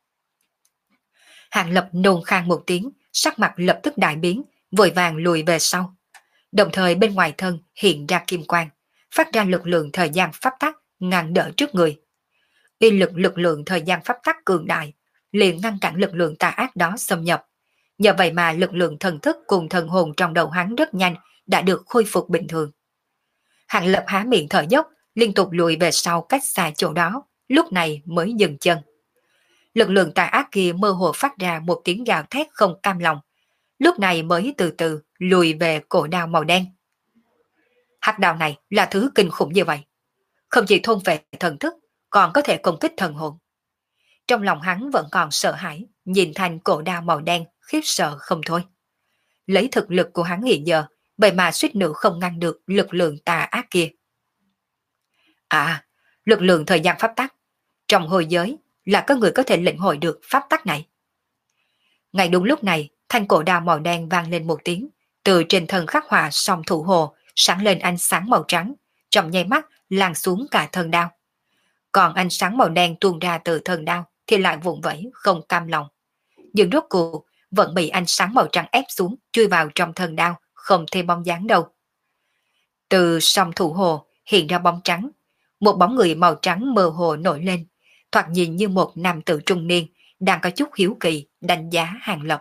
Hàng Lập nôn khan một tiếng, sắc mặt lập tức đại biến, vội vàng lùi về sau. Đồng thời bên ngoài thân hiện ra kim quang, phát ra lực lượng thời gian pháp tắc ngăn đỡ trước người. Y lực lực lượng thời gian pháp tắc cường đại, liền ngăn cản lực lượng tà ác đó xâm nhập. Nhờ vậy mà lực lượng thần thức cùng thần hồn trong đầu hắn rất nhanh đã được khôi phục bình thường. Hàng Lập há miệng thở dốc, liên tục lùi về sau cách xa chỗ đó, lúc này mới dừng chân. Lực lượng tà ác kia mơ hồ phát ra một tiếng gào thét không cam lòng, lúc này mới từ từ lùi về cổ đao màu đen. Hắc đao này là thứ kinh khủng như vậy, không chỉ thôn về thần thức, còn có thể công kích thần hồn. Trong lòng hắn vẫn còn sợ hãi, nhìn thành cổ đao màu đen khiếp sợ không thôi. Lấy thực lực của hắn hiện giờ, vậy mà suýt nữa không ngăn được lực lượng tà ác kia. À, lực lượng thời gian pháp tắc. Trong hồi giới là có người có thể lĩnh hội được pháp tắc này. Ngay đúng lúc này, Thanh cổ đao màu đen vang lên một tiếng, từ trên thân khắc họa song thủ hồ sáng lên ánh sáng màu trắng, trong nháy mắt lan xuống cả thân đao. Còn ánh sáng màu đen tuôn ra từ thân đao thì lại vụn vẫy không cam lòng. Nhưng rốt cuộc vẫn bị ánh sáng màu trắng ép xuống, chui vào trong thân đao, không thêm bóng dáng đâu. Từ song thủ hồ hiện ra bóng trắng, một bóng người màu trắng mơ hồ nổi lên, thoạt nhìn như một nam tử trung niên đang có chút hiếu kỳ đánh giá Hàng Lập.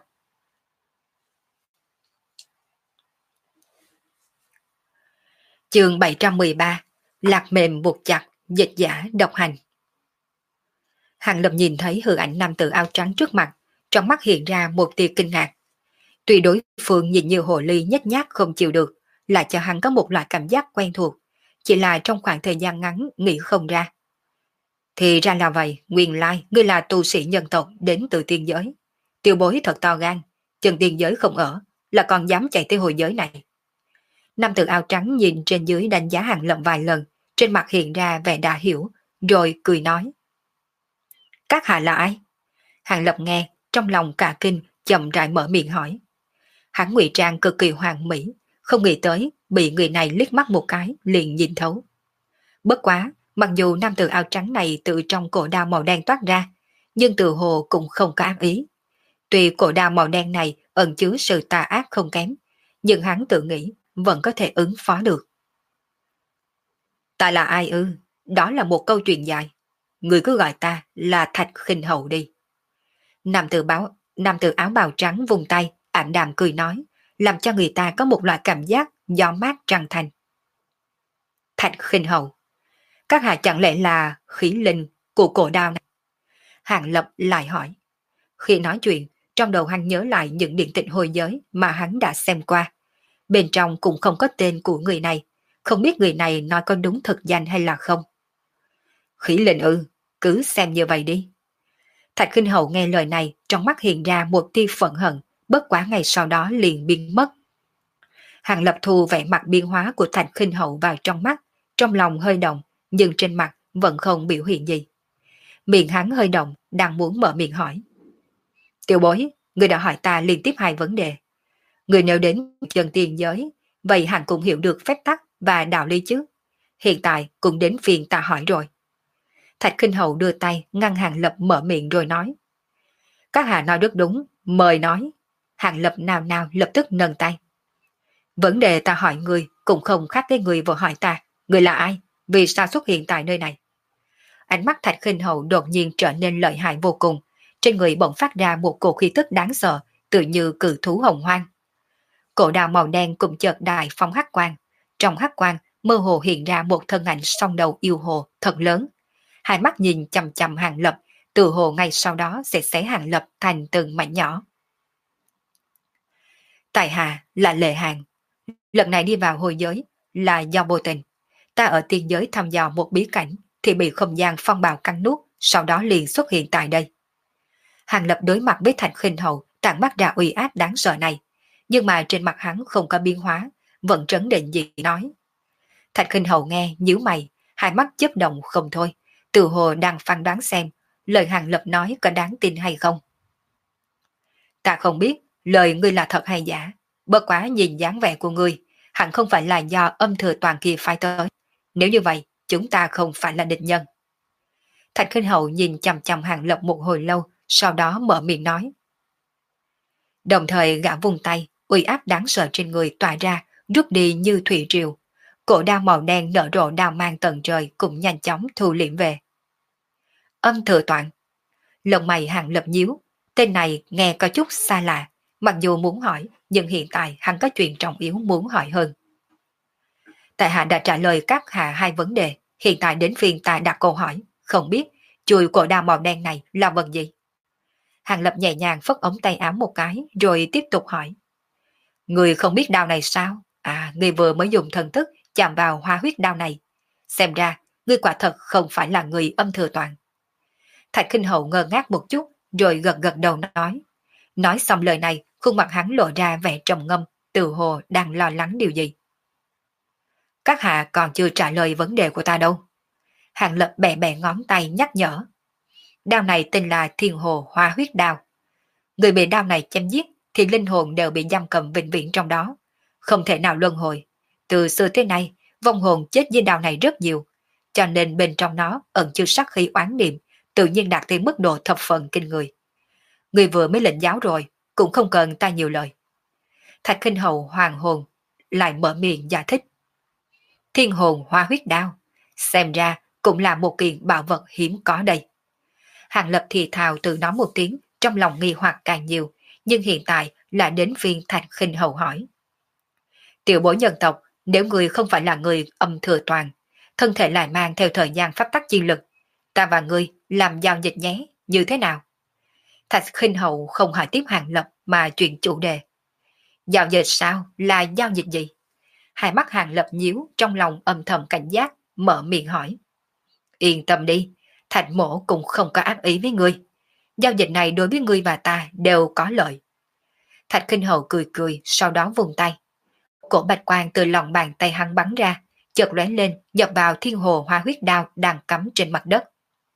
Chương bảy trăm mười ba, lạc mềm buộc chặt, dịch giả độc hành. Hàng Lập nhìn thấy hư ảnh nam tử áo trắng trước mặt, trong mắt hiện ra một tia kinh ngạc. Tuy đối phương nhìn như hồ ly nhếch nhác không chịu được, lại cho hắn có một loại cảm giác quen thuộc, chỉ là trong khoảng thời gian ngắn nghĩ không ra. Thì ra là vậy, nguyên lai ngươi là tu sĩ nhân tộc đến từ tiên giới. Tiêu bối thật to gan, chân tiên giới không ở, là còn dám chạy tới hồi giới này. Nam tử áo trắng nhìn trên dưới đánh giá Hàng Lập vài lần, trên mặt hiện ra vẻ đã hiểu, rồi cười nói. Các hạ là ai? Hàng Lập nghe, trong lòng cả kinh, chậm rãi mở miệng hỏi. Hắn ngụy trang cực kỳ hoàn mỹ, không nghĩ tới bị người này liếc mắt một cái liền nhìn thấu. Bất quá, mặc dù nam tử áo trắng này từ trong cổ đao màu đen toát ra, nhưng từ hồ cũng không có ác ý. Tuy cổ đao màu đen này ẩn chứa sự tà ác không kém, nhưng hắn tự nghĩ vẫn có thể ứng phó được. Ta là ai ư? Đó là một câu chuyện dài. Người cứ gọi ta là Thạch Khinh Hậu đi. Nam tử báo, nam tử áo bào trắng vùng tay, ảm đạm cười nói, làm cho người ta có một loại cảm giác gió mát trăng thành. Thạch Khinh Hậu, các hạ chẳng lẽ là khí linh của cổ đao này? Hàng Lập lại hỏi. Khi nói chuyện, trong đầu hắn nhớ lại những điện tịch hồi giới mà hắn đã xem qua. Bên trong cũng không có tên của người này, không biết người này nói có đúng thực danh hay là không. Khí linh ư, cứ xem như vậy đi. Thạch Khinh Hậu nghe lời này, trong mắt hiện ra một tia phẫn hận, bất quá ngày sau đó liền biến mất. Hàng Lập thu vẻ mặt biến hóa của Thạch Khinh Hậu vào trong mắt, trong lòng hơi động, nhưng trên mặt vẫn không biểu hiện gì. Miệng hắn hơi động, đang muốn mở miệng hỏi. Tiểu bối, người đã hỏi ta liên tiếp hai vấn đề. Người nếu đến chân tiền giới, vậy hẳn cũng hiểu được phép tắc và đạo lý chứ. Hiện tại cũng đến phiền ta hỏi rồi. Thạch Khinh Hậu đưa tay ngăn Hàng Lập mở miệng rồi nói. Các hạ nói rất đúng, mời nói. Hàng Lập nào nào lập tức nâng tay. Vấn đề ta hỏi người cũng không khác với người vừa hỏi ta. Người là ai? Vì sao xuất hiện tại nơi này? Ánh mắt Thạch Khinh Hậu đột nhiên trở nên lợi hại vô cùng. Trên người bỗng phát ra một cổ khí tức đáng sợ, tự như cự thú hồng hoang. Cổ đào màu đen cũng chợt đại phong hắc quang. Trong hắc quang mơ hồ hiện ra một thân ảnh song đầu yêu hồ thật lớn. Hai mắt nhìn chằm chằm Hàng Lập, từ hồ ngay sau đó sẽ xé Hàng Lập thành từng mảnh nhỏ. Tại hạ là Lệ Hàng. Lần này đi vào hồi giới là do vô tình. Ta ở tiên giới thăm dò một bí cảnh thì bị không gian phong bào cắn nuốt, sau đó liền xuất hiện tại đây. Hàng Lập đối mặt với Thạch Khinh Hậu tản mắt ra uy áp đáng sợ này, nhưng mà trên mặt hắn không có biến hóa, vẫn trấn định gì nói. Thạch Khinh Hậu nghe nhíu mày, hai mắt chớp động không thôi, từ hồ đang phán đoán xem lời Hàng Lập nói có đáng tin hay không. Ta không biết lời ngươi là thật hay giả, bất quá nhìn dáng vẻ của ngươi, hẳn không phải là do âm thừa toàn kia phái tới. Nếu như vậy, chúng ta không phải là địch nhân. Thạch Khinh Hậu nhìn chằm chằm Hàng Lập một hồi lâu, sau đó mở miệng nói. Đồng thời gã vùng tay, uy áp đáng sợ trên người tỏa ra, rút đi như thủy triều. Cổ đao màu đen nở rộ đao mang tận trời cũng nhanh chóng thu liễm về. Âm thừa toàn. Lông mày Hàng Lập nhíu, tên này nghe có chút xa lạ, mặc dù muốn hỏi, nhưng hiện tại hắn có chuyện trọng yếu muốn hỏi hơn. Tại hạ đã trả lời các hạ hai vấn đề, hiện tại đến phiên ta đặt câu hỏi, không biết chùi cổ đao màu đen này là vật gì? Hàng Lập nhẹ nhàng phất ống tay áo một cái, rồi tiếp tục hỏi. Người không biết đao này sao? À, người vừa mới dùng thần thức chạm vào hoa huyết đao này. Xem ra, người quả thật không phải là người âm thừa toàn. Thạch Khinh Hậu ngơ ngác một chút, rồi gật gật đầu nói. Nói xong lời này, khuôn mặt hắn lộ ra vẻ trầm ngâm, tự hồ đang lo lắng điều gì. Các hạ còn chưa trả lời vấn đề của ta đâu. Hàng Lập bẻ bẻ ngón tay nhắc nhở. Đao này tên là Thiên Hồ Hoa Huyết Đao. Người bị đao này chém giết thì linh hồn đều bị giam cầm vĩnh viễn trong đó, không thể nào luân hồi. Từ xưa tới nay, vong hồn chết dưới đao này rất nhiều, cho nên bên trong nó ẩn chứa sát khí oán niệm, tự nhiên đạt tới mức độ thập phần kinh người. Người vừa mới lĩnh giáo rồi, cũng không cần ta nhiều lời. Thạch Khinh Hầu hoàng hồn lại mở miệng giải thích. Thiên hồn hoa huyết đao, xem ra cũng là một kiện bảo vật hiếm có đây. Hàng Lập thì thào tự nói một tiếng, trong lòng nghi hoặc càng nhiều, nhưng hiện tại lại đến phiên Thạch Khinh Hầu hỏi. Tiểu bối nhân tộc, nếu người không phải là người âm thừa toàn, thân thể lại mang theo thời gian pháp tắc chi lực, ta và ngươi làm giao dịch nhé, như thế nào? Thạch Khinh Hầu không hỏi tiếp Hàng Lập mà chuyển chủ đề. Giao dịch sao? Là giao dịch gì? Hai mắt Hàng Lập nhíu, trong lòng âm thầm cảnh giác, mở miệng hỏi. Yên tâm đi, Thạch mổ cũng không có ác ý với ngươi. Giao dịch này đối với ngươi và ta đều có lợi. Thạch Khinh Hầu cười cười, sau đó vùng tay. Cổ bạch quang từ lòng bàn tay hắn bắn ra, chợt lóe lên, nhập vào thiên hồ hoa huyết đao đang cắm trên mặt đất.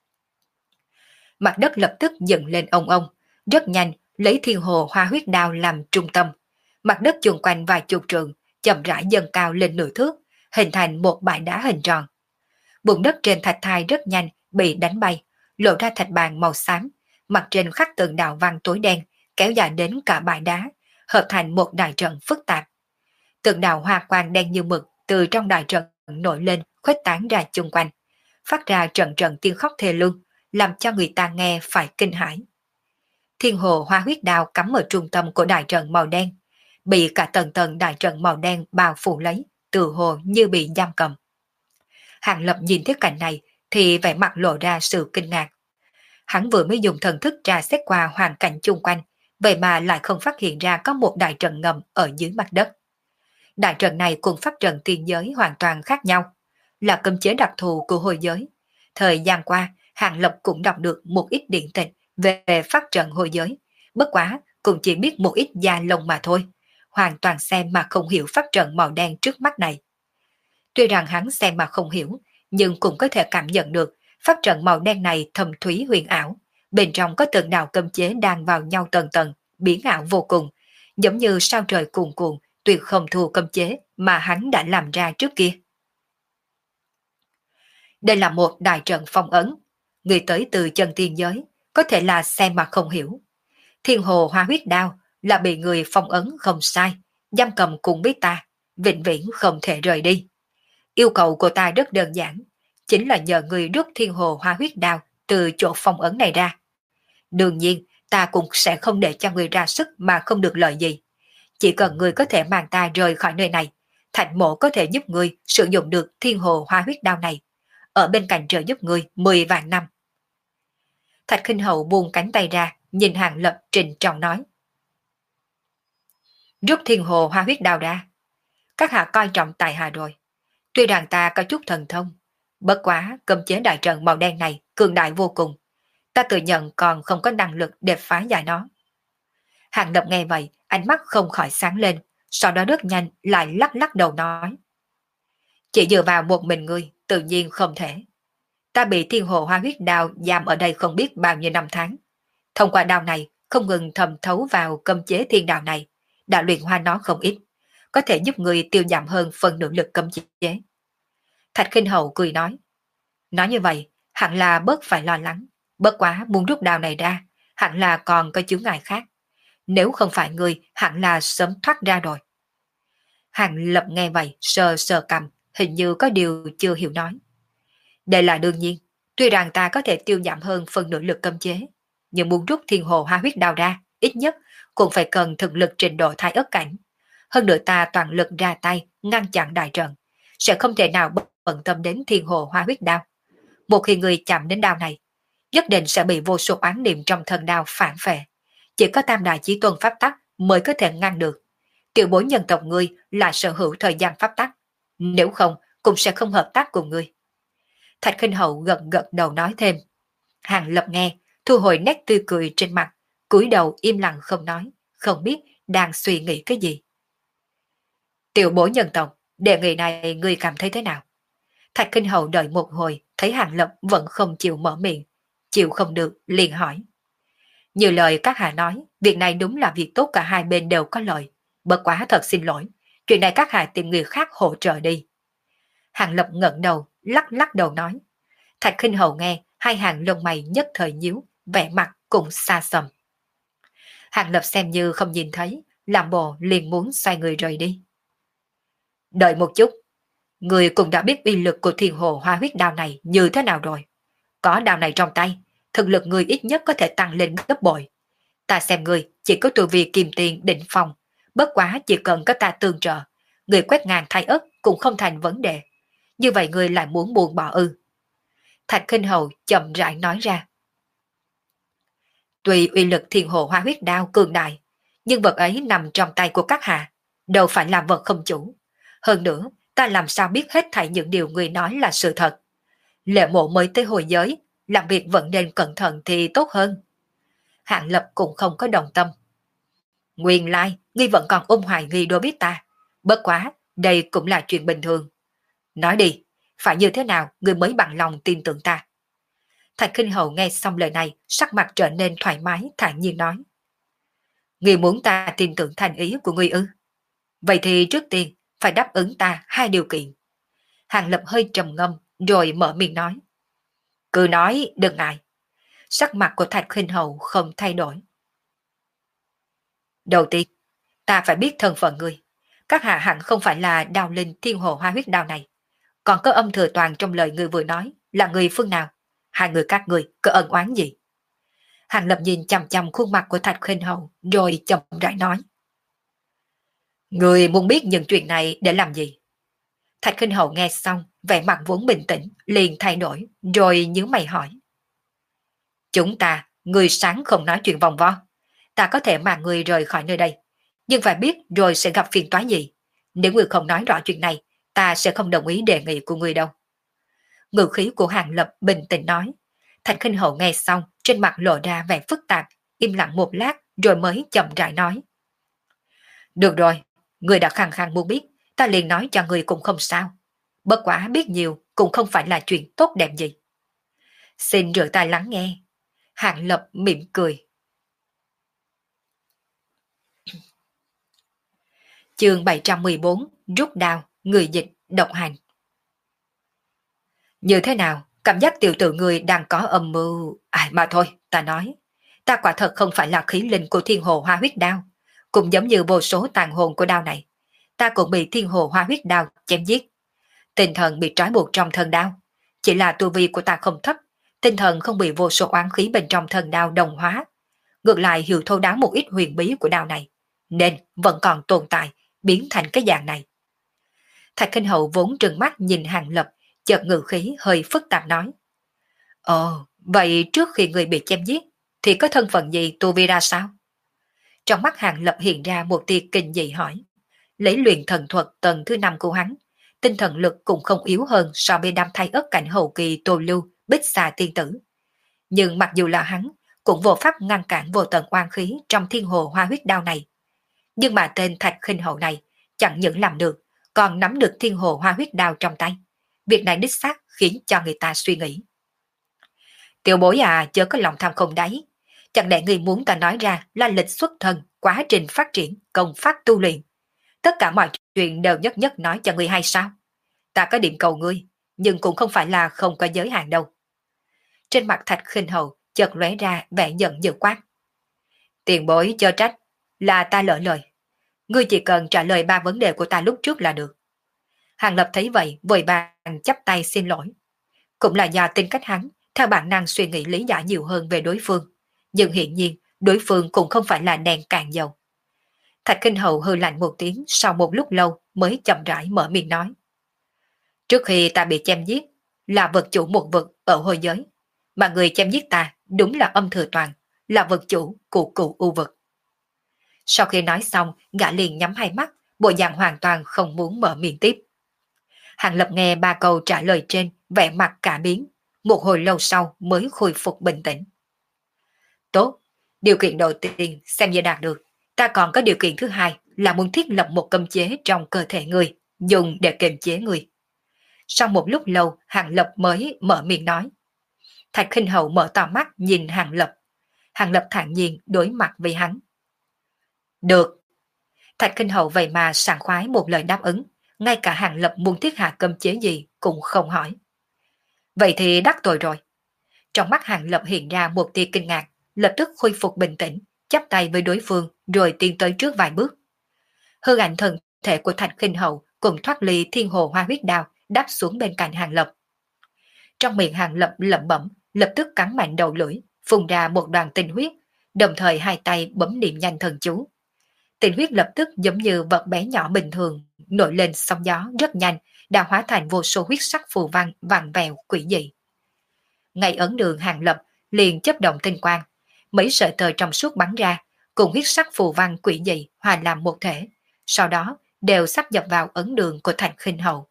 Mặt đất lập tức dựng lên ông ông, rất nhanh lấy thiên hồ hoa huyết đao làm trung tâm. Mặt đất chung quanh vài chục trượng, chậm rãi dâng cao lên nửa thước, hình thành một bãi đá hình tròn. Bùn đất trên thạch thai rất nhanh bị đánh bay, lộ ra thạch bàn màu xám, mặt trên khắc tượng đạo văn tối đen, kéo dài đến cả bãi đá, hợp thành một đại trận phức tạp. Tượng đạo hoa quang đen như mực từ trong đại trận nổi lên, khuếch tán ra chung quanh, phát ra trận trận tiếng khóc thê lương, làm cho người ta nghe phải kinh hãi. Thiên hồ hoa huyết đao cắm ở trung tâm của đại trận màu đen, bị cả tầng tầng đại trận màu đen bao phủ lấy, từ hồ như bị giam cầm. Hàng Lập nhìn thấy cảnh này thì vẻ mặt lộ ra sự kinh ngạc. Hắn vừa mới dùng thần thức tra xét qua hoàn cảnh chung quanh, vậy mà lại không phát hiện ra có một đại trận ngầm ở dưới mặt đất. Đại trận này cùng pháp trận tiên giới hoàn toàn khác nhau, là cấm chế đặc thù của hồi giới. Thời gian qua, Hàng Lập cũng đọc được một ít điển tịch về pháp trận hồi giới, bất quá cũng chỉ biết một ít da lông mà thôi, hoàn toàn xem mà không hiểu pháp trận màu đen trước mắt này. Tuy rằng hắn xem mà không hiểu, nhưng cũng có thể cảm nhận được pháp trận màu đen này thâm thúy huyền ảo, bên trong có từng đạo cấm chế đang vào nhau tầng tầng, biến ảo vô cùng, giống như sao trời cuồn cuộn, tuyệt không thua cấm chế mà hắn đã làm ra trước kia. Đây là một đại trận phong ấn, người tới từ chân tiên giới, có thể là xem mà không hiểu. Thiên hồ hoa huyết đao là bị người phong ấn không sai, giam cầm cùng với ta, vĩnh viễn không thể rời đi. Yêu cầu của ta rất đơn giản, chính là nhờ người rút thiên hồ hoa huyết đao từ chỗ phong ấn này ra. Đương nhiên, ta cũng sẽ không để cho người ra sức mà không được lợi gì. Chỉ cần người có thể mang ta rời khỏi nơi này, Thạch mộ có thể giúp người sử dụng được thiên hồ hoa huyết đao này, ở bên cạnh trợ giúp người mười vạn năm. Thạch Khinh Hầu buông cánh tay ra, nhìn Hàng Lập trịnh trọng nói. Rút thiên hồ hoa huyết đao ra. Các hạ coi trọng tài hạ rồi. Tuy rằng ta có chút thần thông, bất quá cấm chế đại trận màu đen này cường đại vô cùng. Ta tự nhận còn không có năng lực để phá giải nó. Hàng Lập nghe vậy, ánh mắt không khỏi sáng lên, sau đó rất nhanh lại lắc lắc đầu nói. Chỉ dựa vào một mình ngươi, tự nhiên không thể. Ta bị thiên hồ hoa huyết đao giam ở đây không biết bao nhiêu năm tháng. Thông qua đao này, không ngừng thầm thấu vào cấm chế thiên đạo này, đã luyện hoa nó không ít, có thể giúp người tiêu giảm hơn phần nửa lực cấm chế. Thạch Khinh Hầu cười nói. Nói như vậy, hẳn là bớt phải lo lắng, bất quá muốn rút đao này ra, hẳn là còn có chướng ngại khác. Nếu không phải người, hẳn là sớm thoát ra rồi. Hàng Lập nghe vậy, sờ sờ cầm, hình như có điều chưa hiểu nói. Đây là đương nhiên, tuy rằng ta có thể tiêu giảm hơn phần nửa lực cấm chế, nhưng muốn rút thiên hồ hoa huyết đao ra, ít nhất cũng phải cần thực lực trình độ thái ớt cảnh. Hơn nữa ta toàn lực ra tay, ngăn chặn đại trận, sẽ không thể nào bận tâm đến thiên hồ hoa huyết đao. Một khi người chạm đến đao này, nhất định sẽ bị vô số oán niệm trong thân đao phản phệ. Chỉ có tam đại chí tuần pháp tắc mới có thể ngăn được. Tiểu bối nhân tộc ngươi là sở hữu thời gian pháp tắc, nếu không cũng sẽ không hợp tác cùng ngươi. Thạch Khinh Hầu gật gật đầu nói thêm. Hàng Lập nghe, thu hồi nét tươi cười trên mặt, cúi đầu im lặng không nói, không biết đang suy nghĩ cái gì. Tiểu bối nhân tộc, đề nghị này ngươi cảm thấy thế nào? Thạch Khinh Hầu đợi một hồi, thấy Hàng Lập vẫn không chịu mở miệng, chịu không được, liền hỏi. Như lời các hạ nói, việc này đúng là việc tốt, cả hai bên đều có lợi. Bất quá thật xin lỗi, chuyện này các hạ tìm người khác hỗ trợ đi. Hàng Lập ngẩng đầu, lắc lắc đầu nói. Thạch Khinh Hầu nghe, hai hàng lông mày nhất thời nhíu, vẻ mặt cũng xa xăm. Hàng Lập xem như không nhìn thấy, làm bộ liền muốn xoay người rời đi. Đợi một chút, người cũng đã biết uy lực của thiên hồ hoa huyết đao này như thế nào rồi. Có đao này trong tay, thực lực người ít nhất có thể tăng lên gấp bội. Ta xem người chỉ có tu vi kim tiền đỉnh phong, bất quá chỉ cần có ta tương trợ, người quét ngang thay ớt cũng không thành vấn đề. Như vậy người lại muốn buông bỏ ư? Thạch Khinh Hầu chậm rãi nói ra. Tuy uy lực thiên hồ hoa huyết đao cường đại, nhưng vật ấy nằm trong tay của các hạ, đâu phải là vật không chủ. Hơn nữa, ta làm sao biết hết thảy những điều người nói là sự thật. Lệ Mộ mới tới hồi giới, làm việc vẫn nên cẩn thận thì tốt hơn. Hạng Lập cũng không có đồng tâm. Nguyên lai, ngươi vẫn còn ôm hoài nghi đối với ta. Bất quá, đây cũng là chuyện bình thường. Nói đi, phải như thế nào ngươi mới bằng lòng tin tưởng ta? Thạch Khinh Hầu nghe xong lời này, sắc mặt trở nên thoải mái, thản nhiên nói. Ngươi muốn ta tin tưởng thành ý của ngươi ư? Vậy thì trước tiên, phải đáp ứng ta hai điều kiện. Hàng Lập hơi trầm ngâm, rồi mở miệng nói. Cứ nói, đừng ngại. Sắc mặt của Thạch Khinh Hầu không thay đổi. Đầu tiên, ta phải biết thân phận ngươi. Các hạ hẳn không phải là đào linh thiên hồ hoa huyết đao này. Còn có âm thừa toàn trong lời ngươi vừa nói là người phương nào? Hai người các ngươi có ân oán gì? Hàng Lập nhìn chằm chằm khuôn mặt của Thạch Khinh Hầu rồi chậm rãi nói. Người muốn biết những chuyện này để làm gì? Thạch Khinh Hầu nghe xong, vẻ mặt vốn bình tĩnh, liền thay đổi, rồi nhíu mày hỏi. Chúng ta, người sáng không nói chuyện vòng vo. Ta có thể mang người rời khỏi nơi đây, nhưng phải biết rồi sẽ gặp phiền toái gì. Nếu người không nói rõ chuyện này, ta sẽ không đồng ý đề nghị của người đâu. Ngữ khí của Hàng Lập bình tĩnh nói. Thạch Khinh Hầu nghe xong, trên mặt lộ ra vẻ phức tạp, im lặng một lát rồi mới chậm rãi nói. Được rồi, người đã khăng khăng muốn biết, ta liền nói cho người cũng không sao. Bất quá biết nhiều cũng không phải là chuyện tốt đẹp gì. Xin rửa tai lắng nghe. Hàng Lập mỉm cười. Chương bảy trăm mười bốn, rút đao, người dịch, độc hành. Như thế nào, cảm giác tiểu tử người đang có âm mưu... À mà thôi, ta nói. Ta quả thật không phải là khí linh của thiên hồ hoa huyết đao. Cũng giống như vô số tàn hồn của đao này. Ta cũng bị thiên hồ hoa huyết đao chém giết. Tinh thần bị trói buộc trong thân đao. Chỉ là tu vi của ta không thấp. Tinh thần không bị vô số oán khí bên trong thân đao đồng hóa. Ngược lại hiểu thấu đáo một ít huyền bí của đao này. Nên vẫn còn tồn tại, biến thành cái dạng này. Thạch Khinh Hầu vốn trừng mắt nhìn Hàng Lập, chợt ngữ khí hơi phức tạp nói. Ồ, vậy trước khi người bị chém giết, thì có thân phận gì tu vi ra sao? Trong mắt Hàng Lập hiện ra một tia kinh dị hỏi. Lấy luyện thần thuật tầng thứ năm của hắn, tinh thần lực cũng không yếu hơn so với đám thay ớt cảnh hậu kỳ Tô Lưu, Bích Xà tiên tử. Nhưng mặc dù là hắn, cũng vô pháp ngăn cản vô tận oan khí trong thiên hồ hoa huyết đao này. Nhưng mà tên Thạch Khinh Hầu này chẳng những làm được, còn nắm được thiên hồ hoa huyết đao trong tay. Việc này đích xác khiến cho người ta suy nghĩ. Tiểu bối à, chớ có lòng tham không đáy. Chẳng lẽ người muốn ta nói ra là lịch xuất thân, quá trình phát triển, công pháp tu luyện. Tất cả mọi chuyện đều nhất nhất nói cho người hay sao? Ta có điểm cầu ngươi, nhưng cũng không phải là không có giới hạn đâu. Trên mặt Thạch Khinh Hầu chợt lóe ra vẻ giận dữ quát. Tiền bối chớ trách, là ta lỡ lời. Ngươi chỉ cần trả lời ba vấn đề của ta lúc trước là được. Hàng Lập thấy vậy, vội vàng chắp tay xin lỗi. Cũng là do tính cách hắn, theo bản năng suy nghĩ lý giải nhiều hơn về đối phương. Nhưng hiển nhiên, đối phương cũng không phải là đèn cạn dầu. Thạch Khinh Hầu hừ lạnh một tiếng, sau một lúc lâu mới chậm rãi mở miệng nói. Trước khi ta bị chém giết, là vật chủ một vực ở hồi giới. Mà người chém giết ta đúng là âm thừa toàn, là vật chủ của cụ u vực. Sau khi nói xong, gã liền nhắm hai mắt, bộ dạng hoàn toàn không muốn mở miệng tiếp. Hàng Lập nghe ba câu trả lời trên, vẻ mặt cả biến, một hồi lâu sau mới khôi phục bình tĩnh. Tốt, điều kiện đầu tiên xem như đạt được. Ta còn có điều kiện thứ hai là muốn thiết lập một cấm chế trong cơ thể người, dùng để kiềm chế người. Sau một lúc lâu, Hàng Lập mới mở miệng nói. Thạch Khinh Hầu mở to mắt nhìn Hàng Lập. Hàng Lập thản nhiên đối mặt với hắn. Được. Thạch Kinh Hầu vậy mà sảng khoái một lời đáp ứng, ngay cả Hàng Lập muốn thiết hạ cấm chế gì cũng không hỏi. Vậy thì đắc tội rồi. Trong mắt Hàng Lập hiện ra một tia kinh ngạc, lập tức khôi phục bình tĩnh, chắp tay với đối phương rồi tiến tới trước vài bước. Hư ảnh thần thể của Thạch Kinh Hầu cùng thoát ly thiên hồ hoa huyết đao đáp xuống bên cạnh Hàng Lập. Trong miệng Hàng Lập lẩm bẩm, lập tức cắn mạnh đầu lưỡi, phun ra một đoàn tinh huyết, đồng thời hai tay bấm niệm nhanh thần chú. Tinh huyết lập tức giống như vật bé nhỏ bình thường, nổi lên sóng gió rất nhanh, đã hóa thành vô số huyết sắc phù văn vàng vèo quỷ dị. Ngay ấn đường Hàng Lập liền chấp động tinh quang, mấy sợi tơ trong suốt bắn ra, cùng huyết sắc phù văn quỷ dị hòa làm một thể, sau đó đều sắp nhập vào ấn đường của Thạch Khinh Hầu.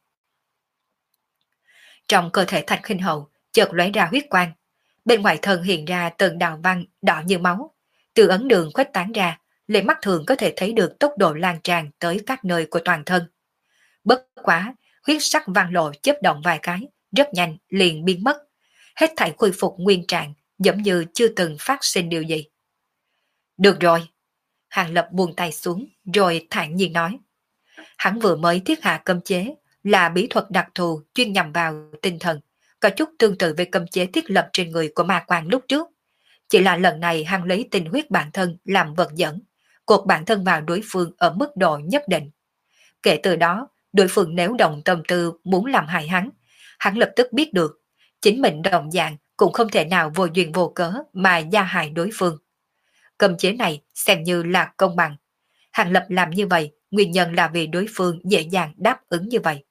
Trong cơ thể Thạch Khinh Hầu chợt lóe ra huyết quang, bên ngoài thân hiện ra từng đạo văn đỏ như máu, từ ấn đường khuếch tán ra, lên mắt thường có thể thấy được tốc độ lan tràn tới các nơi của toàn thân. Bất quá, huyết sắc văn lộ chớp động vài cái, rất nhanh liền biến mất, hết thảy khôi phục nguyên trạng, giống như chưa từng phát sinh điều gì. Được rồi. Hàng Lập buông tay xuống, rồi thản nhiên nói. Hắn vừa mới thiết hạ cấm chế, là bí thuật đặc thù chuyên nhằm vào tinh thần, có chút tương tự với cấm chế thiết lập trên người của ma quan lúc trước. Chỉ là lần này hắn lấy tinh huyết bản thân làm vật dẫn, cột bản thân vào đối phương ở mức độ nhất định. Kể từ đó, đối phương nếu đồng tâm tư muốn làm hại hắn, hắn lập tức biết được, chính mình đồng dạng cũng không thể nào vô duyên vô cớ mà gia hại đối phương. Cấm chế này xem như là công bằng. Hàng Lập làm như vậy, nguyên nhân là vì đối phương dễ dàng đáp ứng như vậy.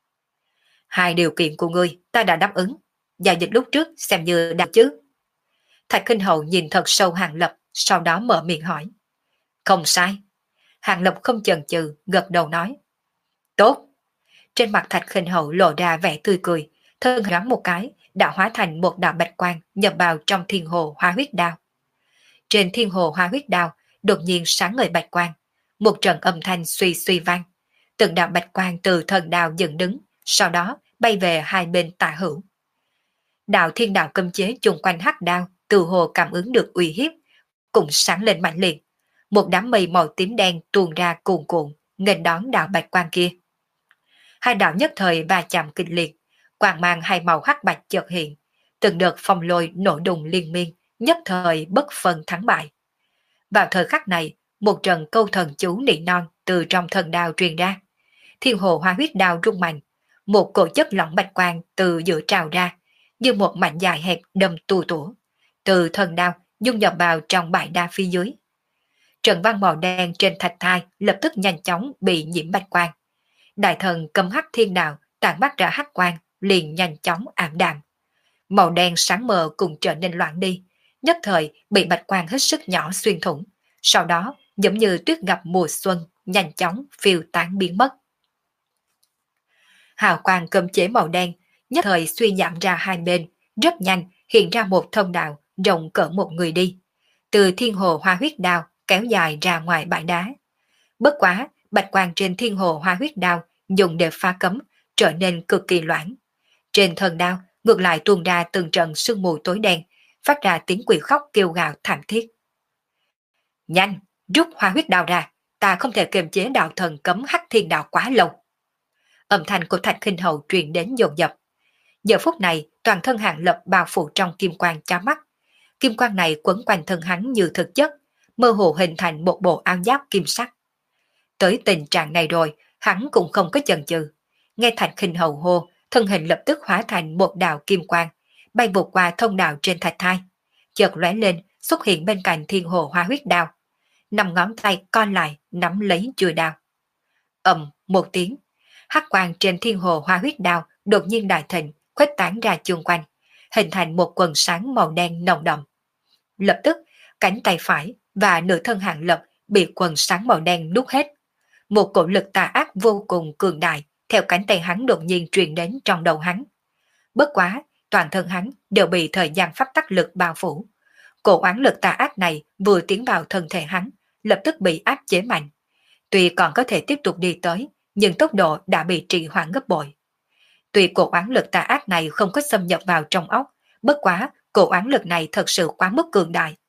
Hai điều kiện của ngươi ta đã đáp ứng, giao dịch lúc trước xem như đạt chứ. Thạch Khinh Hầu nhìn thật sâu Hàng Lập, sau đó mở miệng hỏi. Không sai. Hàng Lập không chần chừ, gật đầu nói. Tốt. Trên mặt Thạch Khinh Hầu lộ ra vẻ tươi cười, thân gắn một cái, đã hóa thành một đạo bạch quang nhập vào trong thiên hồ hoa huyết đao. Trên thiên hồ hoa huyết đao đột nhiên sáng ngời bạch quang, một trận âm thanh suy suy vang, từng đạo bạch quang từ thần đao dựng đứng, sau đó bay về hai bên tả hữu. Đạo thiên đạo cấm chế chung quanh hắc đao từ hồ cảm ứng được uy hiếp, cũng sáng lên mạnh liệt, một đám mây màu tím đen tuôn ra cuồn cuộn nghênh đón đạo bạch quang kia. Hai đạo nhất thời va chạm kịch liệt, quang mang hai màu hắc bạch chợt hiện, từng đợt phong lôi nổ đùng liên miên, nhất thời bất phân thắng bại. Vào thời khắc này, một trận câu thần chú nỉ non từ trong thần đao truyền ra. Thiên hồ hoa huyết đao rung mạnh, một cổ chất lỏng bạch quang từ giữa trào ra, như một mảnh dài hẹp đâm tu tủa, từ thần đao dung nhập vào trong bãi đa phía dưới. Trận văn màu đen trên thạch thai lập tức nhanh chóng bị nhiễm bạch quang. Đại thần cầm hắc thiên đạo tản mắt ra hắc quang liền nhanh chóng ảm đạm. Màu đen sáng mờ cùng trở nên loạn đi, nhất thời bị bạch quang hết sức nhỏ xuyên thủng, sau đó giống như tuyết gặp mùa xuân nhanh chóng phiêu tán biến mất. Hào quang cấm chế màu đen nhất thời suy giảm ra hai bên, rất nhanh hiện ra một thông đạo rộng cỡ một người đi, từ thiên hồ hoa huyết đao kéo dài ra ngoài bãi đá. Bất quá, bạch quang trên thiên hồ hoa huyết đao dùng để phá cấm trở nên cực kỳ loãng. Trên thân đao ngược lại tuôn ra từng trận sương mù tối đen, phát ra tiếng quỷ khóc kêu gào thảm thiết. Nhanh, rút hoa huyết đao ra, ta không thể kiềm chế đạo thần cấm hắc thiên đạo quá lâu. Âm thanh của Thạch Khinh Hầu truyền đến dồn dập. Giờ phút này, toàn thân Hàng Lập bao phủ trong kim quang chói mắt. Kim quang này quấn quanh thân hắn như thực chất, mơ hồ hình thành một bộ áo giáp kim sắc. Tới tình trạng này rồi, hắn cũng không có chần chừ. Nghe Thạch Khinh Hầu hô, thân hình lập tức hóa thành một đạo kim quang, bay vụt qua thông đạo trên thạch thai, chợt lóe lên, xuất hiện bên cạnh thiên hồ hoa huyết đao. Năm ngón tay co lại, nắm lấy chuôi đao. Ầm một tiếng, hắc quang trên thiên hồ hoa huyết đao đột nhiên đại thịnh, khuếch tán ra chung quanh, hình thành một quần sáng màu đen nồng đậm. Lập tức, cánh tay phải và nửa thân Hàng Lập bị quần sáng màu đen nuốt hết. Một cổ lực tà ác vô cùng cường đại theo cánh tay hắn đột nhiên truyền đến trong đầu hắn. Bất quá, toàn thân hắn đều bị thời gian pháp tắc lực bao phủ. Cổ oán lực tà ác này vừa tiến vào thân thể hắn, lập tức bị áp chế mạnh. Tuy còn có thể tiếp tục đi tới, nhưng tốc độ đã bị trì hoãn gấp bội. Tuy cổ oán lực tà ác này không có xâm nhập vào trong óc, bất quá cổ oán lực này thật sự quá mức cường đại.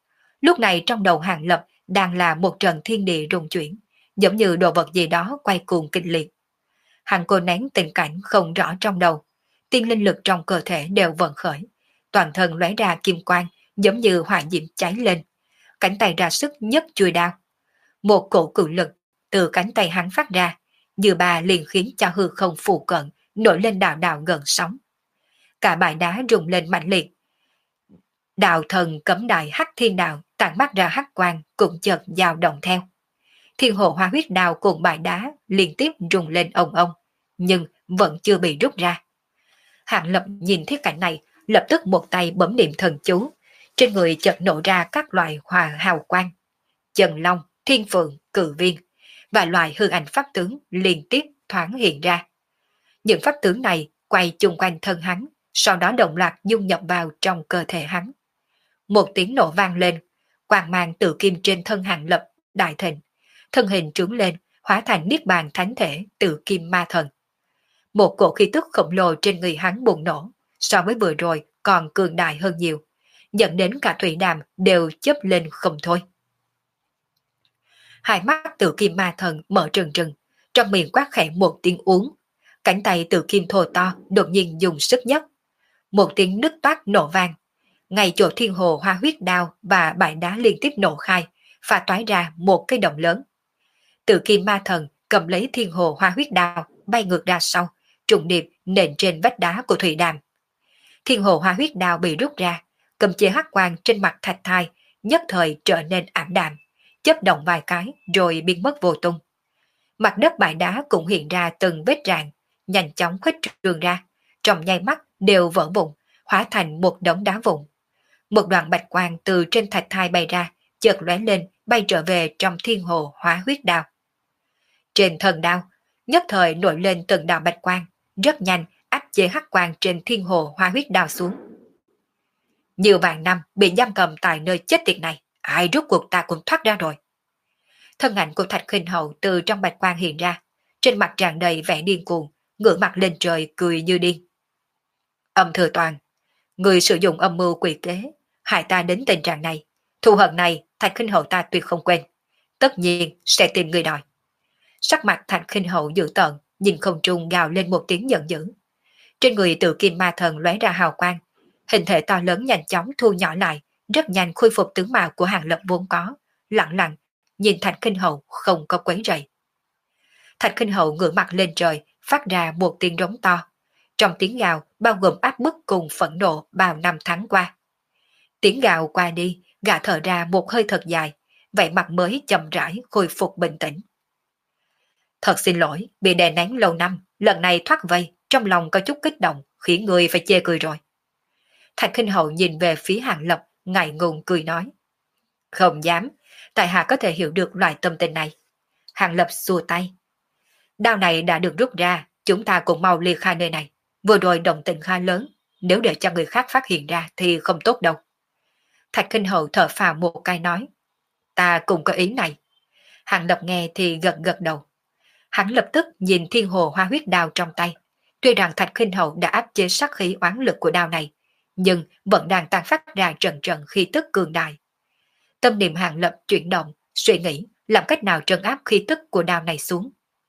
Lúc này trong đầu Hàng Lập đang là một trận thiên địa rung chuyển, giống như đồ vật gì đó quay cuồng kịch liệt. Hắn cô nén tình cảnh không rõ trong đầu, tiên linh lực trong cơ thể đều vận khởi, toàn thân lóe ra kim quang, giống như hỏa diễm cháy lên, cánh tay ra sức nhấc chuôi đao. Một cổ cự lực từ cánh tay hắn phát ra, như bà liền khiến cho hư không phù cận nổi lên đạo đạo gần sóng. Cả bãi đá rung lên mạnh liệt. Đạo thần cấm đại hắc thiên đạo tản mắt ra hắc quang cũng chợt dao động theo. Thiên hồ hoa huyết đao cùng bãi đá liên tiếp rung lên ong ong, nhưng vẫn chưa bị rút ra. Hạng Lập nhìn thấy cảnh này, lập tức một tay bấm niệm thần chú, trên người chợt nổ ra các loại hòa hào quang, Chân Long, Thiên Phượng, Cự Viên, và loại hư ảnh pháp tướng liên tiếp thoáng hiện ra. Những pháp tướng này quay chung quanh thân hắn, sau đó đồng loạt dung nhập vào trong cơ thể hắn. Một tiếng nổ vang lên, quang mang tự kim trên thân Hạng Lập đại thịnh, thân hình trướng lên, hóa thành niết bàn thánh thể tự kim ma thần. Một cổ khí tức khổng lồ trên người hắn bùng nổ, so với vừa rồi còn cường đại hơn nhiều, dẫn đến cả thủy đàm đều chớp lên không thôi. Hai mắt tự kim ma thần mở trừng trừng, trong miệng quát khẽ một tiếng uống, cánh tay tự kim thô to đột nhiên dùng sức nhất. Một tiếng nứt toát nổ vang, ngay chỗ thiên hồ hoa huyết đao và bãi đá liên tiếp nổ khai, pha toái ra một cái động lớn. Tự kim ma thần cầm lấy thiên hồ hoa huyết đao bay ngược ra sau, trùng điệp nện trên vách đá của thủy đàm. Thiên hồ hoa huyết đao bị rút ra, cầm chế hắc quang trên mặt thạch thai nhất thời trở nên ảm đạm, chớp động vài cái rồi biến mất vô tung. Mặt đất bãi đá cũng hiện ra từng vết rạn, nhanh chóng khuếch trường ra, trong nháy mắt đều vỡ vụn, hóa thành một đống đá vụn. Một đoạn bạch quang từ trên thạch thai bay ra, chợt lóe lên bay trở về trong thiên hồ hóa huyết đao. Trên thần đao nhất thời nổi lên từng đạo bạch quang, rất nhanh áp chế hắc quang trên thiên hồ hoa huyết đao xuống. Nhiều vạn năm bị giam cầm tại nơi chết tiệt này, ai rút cuộc ta cũng thoát ra rồi. Thân ảnh của Thạch Khinh Hậu từ trong bạch quang hiện ra, trên mặt tràn đầy vẻ điên cuồng, ngửa mặt lên trời cười như điên. Âm Thừa Toàn, người sử dụng âm mưu quỷ kế, hại ta đến tình trạng này, thù hận này Thạch Khinh Hậu ta tuyệt không quên, tất nhiên sẽ tìm người đòi. Sắc mặt Thạch Khinh Hậu dữ tợn, nhìn không trung gào lên một tiếng giận dữ. Trên người tự kim ma thần lóe ra hào quang, hình thể to lớn nhanh chóng thu nhỏ lại, rất nhanh khôi phục tướng mạo của Hàng Lập vốn có, lặng lặng nhìn Thạch Khinh Hậu không có quấy rầy. Thạch Khinh Hậu ngửa mặt lên trời, phát ra một tiếng rống to. Trong tiếng gào bao gồm áp bức cùng phẫn nộ bao năm tháng qua. Tiếng gào qua đi, gã thở ra một hơi thật dài, vậy mặt mới chậm rãi khôi phục bình tĩnh. Thật xin lỗi, bị đè nén lâu năm, lần này thoát vây, trong lòng có chút kích động, khiến người phải chê cười rồi. Thạch Khinh Hậu nhìn về phía Hàng Lập, ngại ngùng cười nói. Không dám, tại hạ có thể hiểu được loại tâm tình này. Hàng Lập xua tay. Đao này đã được rút ra, chúng ta cùng mau ly khai nơi này. Vừa rồi động tình khá lớn, nếu để cho người khác phát hiện ra thì không tốt đâu. Thạch Khinh Hậu thở phào một cái nói. Ta cũng có ý này. Hàng Lập nghe thì gật gật đầu. Hắn lập tức nhìn thiên hồ hoa huyết đao trong tay. Tuy rằng Thạch Khinh Hậu đã áp chế sát khí oán lực của đao này, nhưng vẫn đang tàn phát ra trận trận khí tức cường đại. Tâm niệm Hàng Lập chuyển động, suy nghĩ làm cách nào trấn áp khí tức của đao này xuống.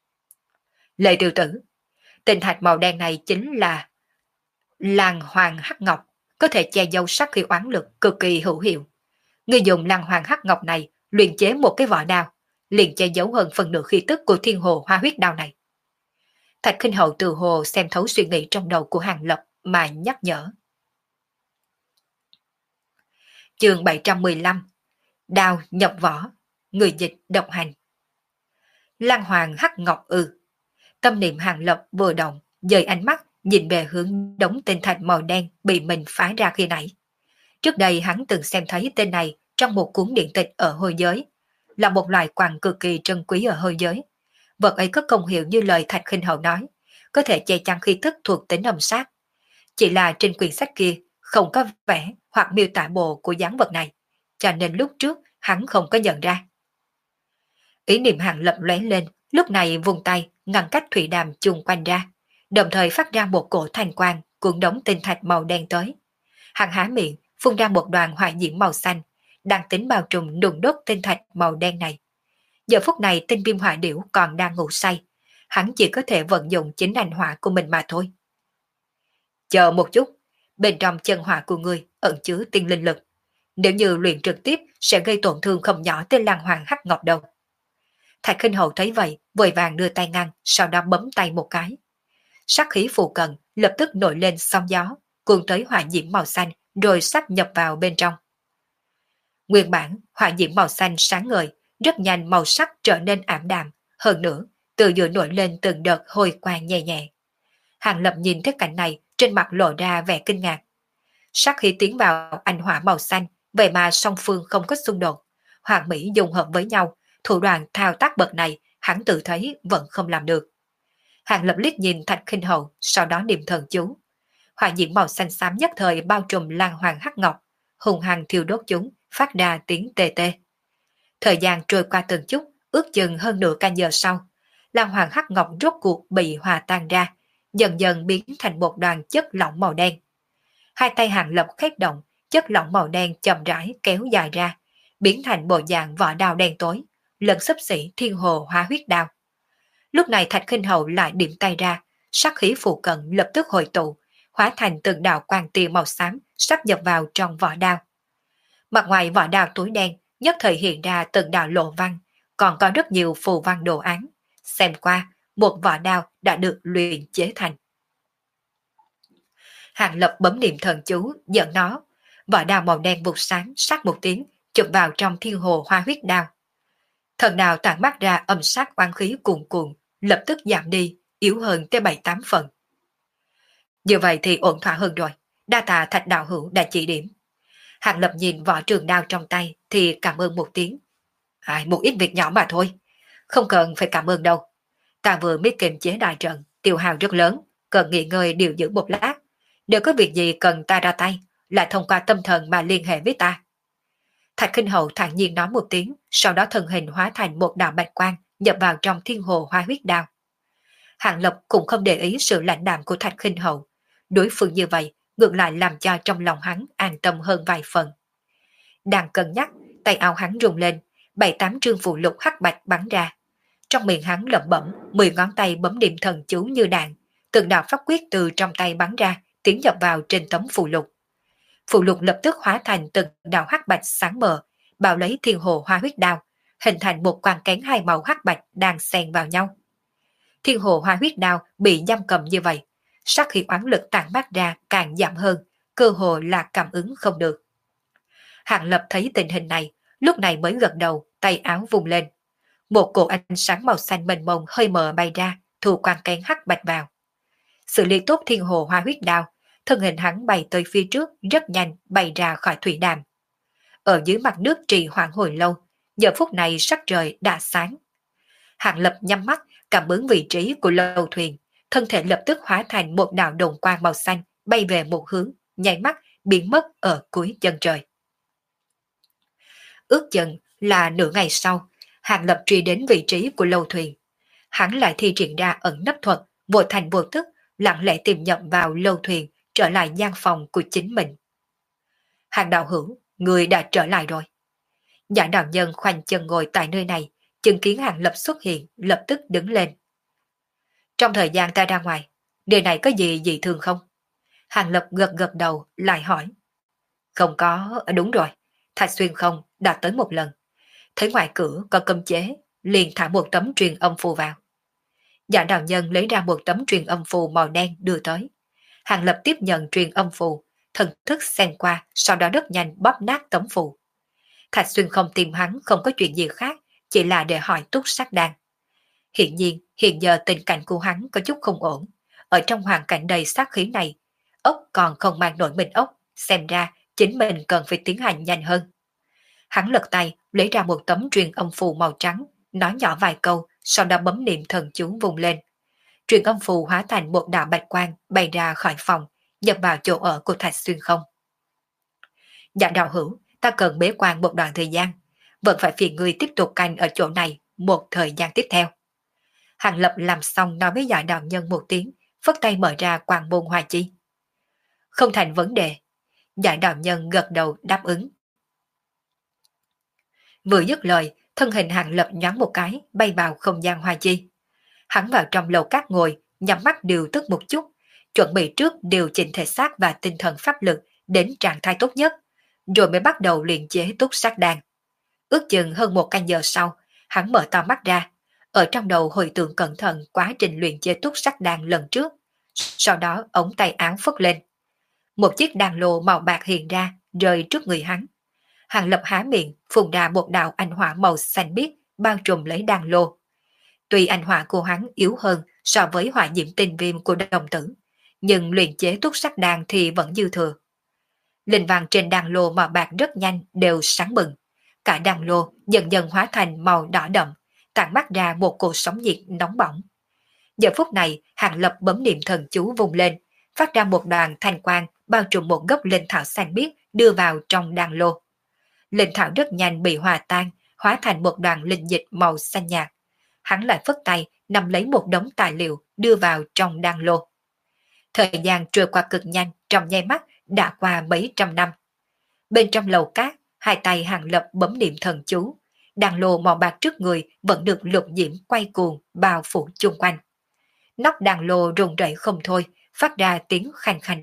Lệ tiểu tử, tinh thạch màu đen này chính là làng hoàng hắc ngọc, có thể che giấu sát khí oán lực cực kỳ hữu hiệu. Người dùng làng hoàng hắc ngọc này luyện chế một cái vỏ đao, liền che giấu hơn phần nửa khí tức của thiên hồ hoa huyết đao này. Thạch Khinh Hậu từ hồ xem thấu suy nghĩ trong đầu của Hàng Lập mà nhắc nhở. Chương bảy trăm mười lăm. Đao nhập vỏ, người dịch độc hành. Lăng hoàng hắc ngọc ư. Tâm niệm Hàng Lập vừa động, dời ánh mắt nhìn về hướng đống tinh thạch màu đen bị mình phá ra khi nãy. Trước đây hắn từng xem thấy tên này trong một cuốn điện tịch ở hôi giới, là một loại quặng cực kỳ trân quý ở hôi giới. Vật ấy có công hiệu như lời Thạch Khinh Hậu nói, có thể che chắn khí tức thuộc tính âm sát. Chỉ là trên quyển sách kia không có vẽ hoặc miêu tả bộ của dáng vật này, cho nên lúc trước hắn không có nhận ra. Ý niệm Hàng Lập lóe lên, lúc này vùng tay ngăn cách thủy đàm chung quanh ra, đồng thời phát ra một cổ thanh quang cuộn đống tinh thạch màu đen tới. Hắn há miệng phun ra một đoàn hỏa diễm màu xanh, đang tính bao trùm đùng đốt tinh thạch màu đen này. Giờ phút này tinh viêm hỏa điểu còn đang ngủ say, hắn chỉ có thể vận dụng chính hành hỏa của mình mà thôi. Chờ một chút, bên trong chân hỏa của ngươi ẩn chứa tiên linh lực. Nếu như luyện trực tiếp sẽ gây tổn thương không nhỏ tới Lan Hoàng Hắc Ngọc đâu. Thạch Khinh Hầu thấy vậy, vội vàng đưa tay ngăn, sau đó bấm tay một cái. Sát khí phù cận lập tức nổi lên sóng gió, cuốn tới hỏa diễm màu xanh, rồi sắp nhập vào bên trong. Nguyên bản, hỏa diễm màu xanh sáng ngời, rất nhanh màu sắc trở nên ảm đạm, hơn nữa, từ giữa nổi lên từng đợt hồi quang nhẹ nhẹ. Hàng Lập nhìn thấy cảnh này, trên mặt lộ ra vẻ kinh ngạc. Sát khí tiến vào ánh hỏa màu xanh, vậy mà song phương không có xung đột, hoàn mỹ dùng hợp với nhau, thủ đoạn thao tác bậc này, hắn tự thấy vẫn không làm được. Hàng Lập liếc nhìn Thạch Khinh Hầu, sau đó niệm thần chú. Hỏa diễm màu xanh xám nhất thời bao trùm Lan Hoàng Hắc Ngọc, hùng hăng thiêu đốt chúng, phát ra tiếng tê tê. Thời gian trôi qua từng chút, ước chừng hơn nửa canh giờ sau, Lan Hoàng Hắc Ngọc rốt cuộc bị hòa tan ra, dần dần biến thành một đoàn chất lỏng màu đen. Hai tay Hàng Lập khép động, chất lỏng màu đen chậm rãi kéo dài ra, biến thành bộ dạng vỏ đao đen tối, lần xấp xỉ thiên hồ hóa huyết đao. Lúc này Thạch Khinh Hầu lại điểm tay ra, sát khí phụ cận lập tức hội tụ, hóa thành từng đạo quang tia màu xám sắp nhập vào trong vỏ đao. Mặt ngoài vỏ đao tối đen nhất thời hiện ra từng đạo lộ văn, còn có rất nhiều phù văn đồ án. Xem qua, một vỏ đao đã được luyện chế thành. Hàng Lập bấm niệm thần chú, dẫn nó. Vỏ đao màu đen vụt sáng, sát một tiếng, chụp vào trong thiên hồ hoa huyết đao. Thần đao tản mắt ra âm sát oán khí cuồn cuộn, lập tức giảm đi, yếu hơn tới bảy tám phần. Như vậy thì ổn thỏa hơn rồi, đa tạ Thạch đạo hữu đã chỉ điểm. Hàng Lập nhìn vỏ trường đao trong tay thì cảm ơn một tiếng. À, một ít việc nhỏ mà thôi, không cần phải cảm ơn đâu. Ta vừa mới kiềm chế đại trận, tiêu hao rất lớn, cần nghỉ ngơi điều dưỡng một lát. Nếu có việc gì cần ta ra tay, lại thông qua tâm thần mà liên hệ với ta. Thạch Khinh Hầu thản nhiên nói một tiếng, sau đó thân hình hóa thành một đạo bạch quang nhập vào trong thiên hồ hoa huyết đao. Hàng Lập cũng không để ý sự lãnh đạm của Thạch Khinh Hầu. Đối phương như vậy, ngược lại làm cho trong lòng hắn an tâm hơn vài phần. Đang cân nhắc, tay áo hắn rung lên, bảy tám trương phù lục hắc bạch bắn ra. Trong miệng hắn lẩm bẩm, mười ngón tay bấm niệm thần chú như đạn, từng đạo pháp quyết từ trong tay bắn ra, tiến nhập vào trên tấm phù lục. Phù lục lập tức hóa thành từng đạo hắc bạch sáng mờ, bao lấy thiên hồ hoa huyết đao, hình thành một quang kén hai màu hắc bạch đang xen vào nhau. Thiên hồ hoa huyết đao bị giam cầm như vậy, sát khí oán lực tản mát ra càng giảm hơn, cơ hồ là cảm ứng không được. Hàng Lập thấy tình hình này, lúc này mới gật đầu, tay áo vùng lên. Một cổ ánh sáng màu xanh mênh mông hơi mờ bay ra, thu quang kén hắc bạch vào. Xử lý tốt thiên hồ hoa huyết đao, thân hình hắn bay tới phía trước rất nhanh bay ra khỏi thủy đàm. Ở dưới mặt nước trì hoãn hồi lâu, giờ phút này sắc trời đã sáng. Hàng Lập nhắm mắt, cảm ứng vị trí của lâu thuyền, thân thể lập tức hóa thành một đạo đồng quang màu xanh bay về một hướng, nháy mắt biến mất ở cuối chân trời. Ước chừng là nửa ngày sau, Hàng Lập truy đến vị trí của lâu thuyền. Hắn lại thi triển ra ẩn nấp thuật, vô thành vô tức, lặng lẽ tìm nhập vào lâu thuyền, trở lại gian phòng của chính mình. Hàng đạo hữu, người đã trở lại rồi. Giả đạo nhân khoanh chân ngồi tại nơi này, chứng kiến Hàng Lập xuất hiện, lập tức đứng lên. Trong thời gian ta ra ngoài, nơi này có gì dị thường không? Hàng Lập gật gật đầu, lại hỏi. Không có, đúng rồi, Thạch Xuyên không đã tới một lần. Thấy ngoài cửa có cấm chế, liền thả một tấm truyền âm phù vào. Giả đạo nhân lấy ra một tấm truyền âm phù màu đen đưa tới. Hàng Lập tiếp nhận truyền âm phù, thần thức xen qua, sau đó rất nhanh bóp nát tấm phù. Thạch Xuyên không tìm hắn không có chuyện gì khác, chỉ là để hỏi túc sát đan. Hiện nhiên, hiện giờ tình cảnh của hắn có chút không ổn. Ở trong hoàn cảnh đầy sát khí này, ốc còn không mang nổi mình ốc, xem ra chính mình cần phải tiến hành nhanh hơn. Hắn lật tay, lấy ra một tấm truyền âm phù màu trắng, nói nhỏ vài câu, sau đó bấm niệm thần chú vùng lên. Truyền âm phù hóa thành một đạo bạch quang bay ra khỏi phòng, nhập vào chỗ ở của Thạch Xuyên không. Dạ đạo hữu, ta cần bế quan một đoạn thời gian, vẫn phải phiền người tiếp tục canh ở chỗ này một thời gian tiếp theo. Hàng Lập làm xong nói với dạ đạo nhân một tiếng, phất tay mở ra quang môn hoa chi. Không thành vấn đề. Dạ đạo nhân gật đầu đáp ứng. Vừa dứt lời, thân hình Hàng Lập nhoáng một cái, bay vào không gian hoa chi. Hắn vào trong lầu cát ngồi, nhắm mắt điều tức một chút, chuẩn bị trước điều chỉnh thể xác và tinh thần pháp lực đến trạng thái tốt nhất, rồi mới bắt đầu luyện chế túc sát đan. Ước chừng hơn một canh giờ sau, hắn mở to mắt ra, ở trong đầu hồi tưởng cẩn thận quá trình luyện chế túc sát đan lần trước. Sau đó ống tay áo phất lên. Một chiếc đan lô màu bạc hiện ra, rơi trước người hắn. Hàng Lập há miệng, phun ra một đạo ánh hỏa màu xanh biếc bao trùm lấy đan lô. Tuy ánh hỏa của hắn yếu hơn so với hỏa diễm tinh viêm của đồng tử, nhưng luyện chế túc sắc đan thì vẫn dư thừa. Linh văn trên đan lô màu bạc rất nhanh đều sáng bừng. Cả đan lô dần dần hóa thành màu đỏ đậm, tản mắt ra một cột sóng nhiệt nóng bỏng. Giờ phút này, Hàng Lập bấm niệm thần chú vùng lên, phát ra một đoàn thanh quang bao trùm một gốc linh thảo xanh biếc đưa vào trong đan lô. Linh thảo rất nhanh bị hòa tan, hóa thành một đoàn linh dịch màu xanh nhạt. Hắn lại phất tay, nắm lấy một đống tài liệu đưa vào trong đan lô. Thời gian trôi qua cực nhanh, trong nháy mắt đã qua mấy trăm năm. Bên trong lầu cát, hai tay Hàng Lập bấm niệm thần chú, đan lô màu bạc trước người vẫn được lục diễm quay cuồng bao phủ chung quanh. Nóc đan lô rung rẩy không thôi, phát ra tiếng khanh khanh.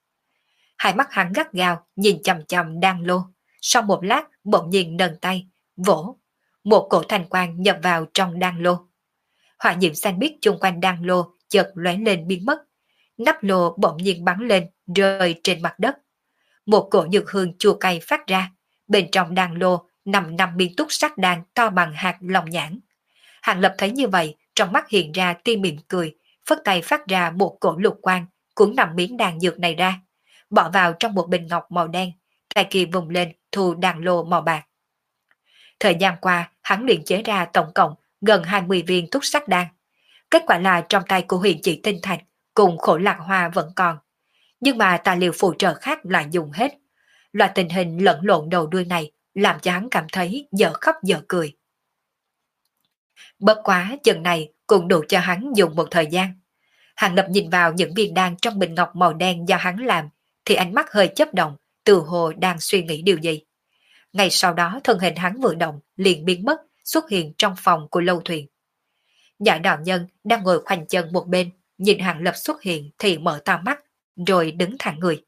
Hai mắt hắn gắt gao nhìn chằm chằm đan lô, sau một lát bỗng nhiên nâng tay vỗ, một cổ thanh quang nhập vào trong đan lô. Hỏa diễm xanh biếc chung quanh đan lô chợt lóe lên biến mất, nắp lô bỗng nhiên bắn lên rơi trên mặt đất. Một cổ nhược hương chua cay phát ra, bên trong đan lô nằm năm viên túc sắc đan to bằng hạt lòng nhãn. Hàng Lập thấy như vậy, trong mắt hiện ra tia mỉm cười, phất tay phát ra một cổ lục quang, cuốn nằm miếng đan dược này ra, bỏ vào trong một bình ngọc màu đen, tay kia vùng lên thu đan lô màu bạc. Thời gian qua, hắn luyện chế ra tổng cộng gần hai mươi viên túc sắc đan. Kết quả là trong tay của huyền chỉ tinh thạch cùng khổ lạc hoa vẫn còn, nhưng mà tài liệu phụ trợ khác lại dùng hết. Loại tình hình lẫn lộn đầu đuôi này làm cho hắn cảm thấy dở khóc dở cười. Bất quá chừng này cũng đủ cho hắn dùng một thời gian. Hàng Lập nhìn vào những viên đan trong bình ngọc màu đen do hắn làm, thì ánh mắt hơi chớp động, từ hồ đang suy nghĩ điều gì. Ngay sau đó thân hình hắn vừa động liền biến mất, xuất hiện trong phòng của lâu thuyền. Giải đạo nhân đang ngồi khoanh chân một bên, nhìn Hàng Lập xuất hiện thì mở to mắt, rồi đứng thẳng người.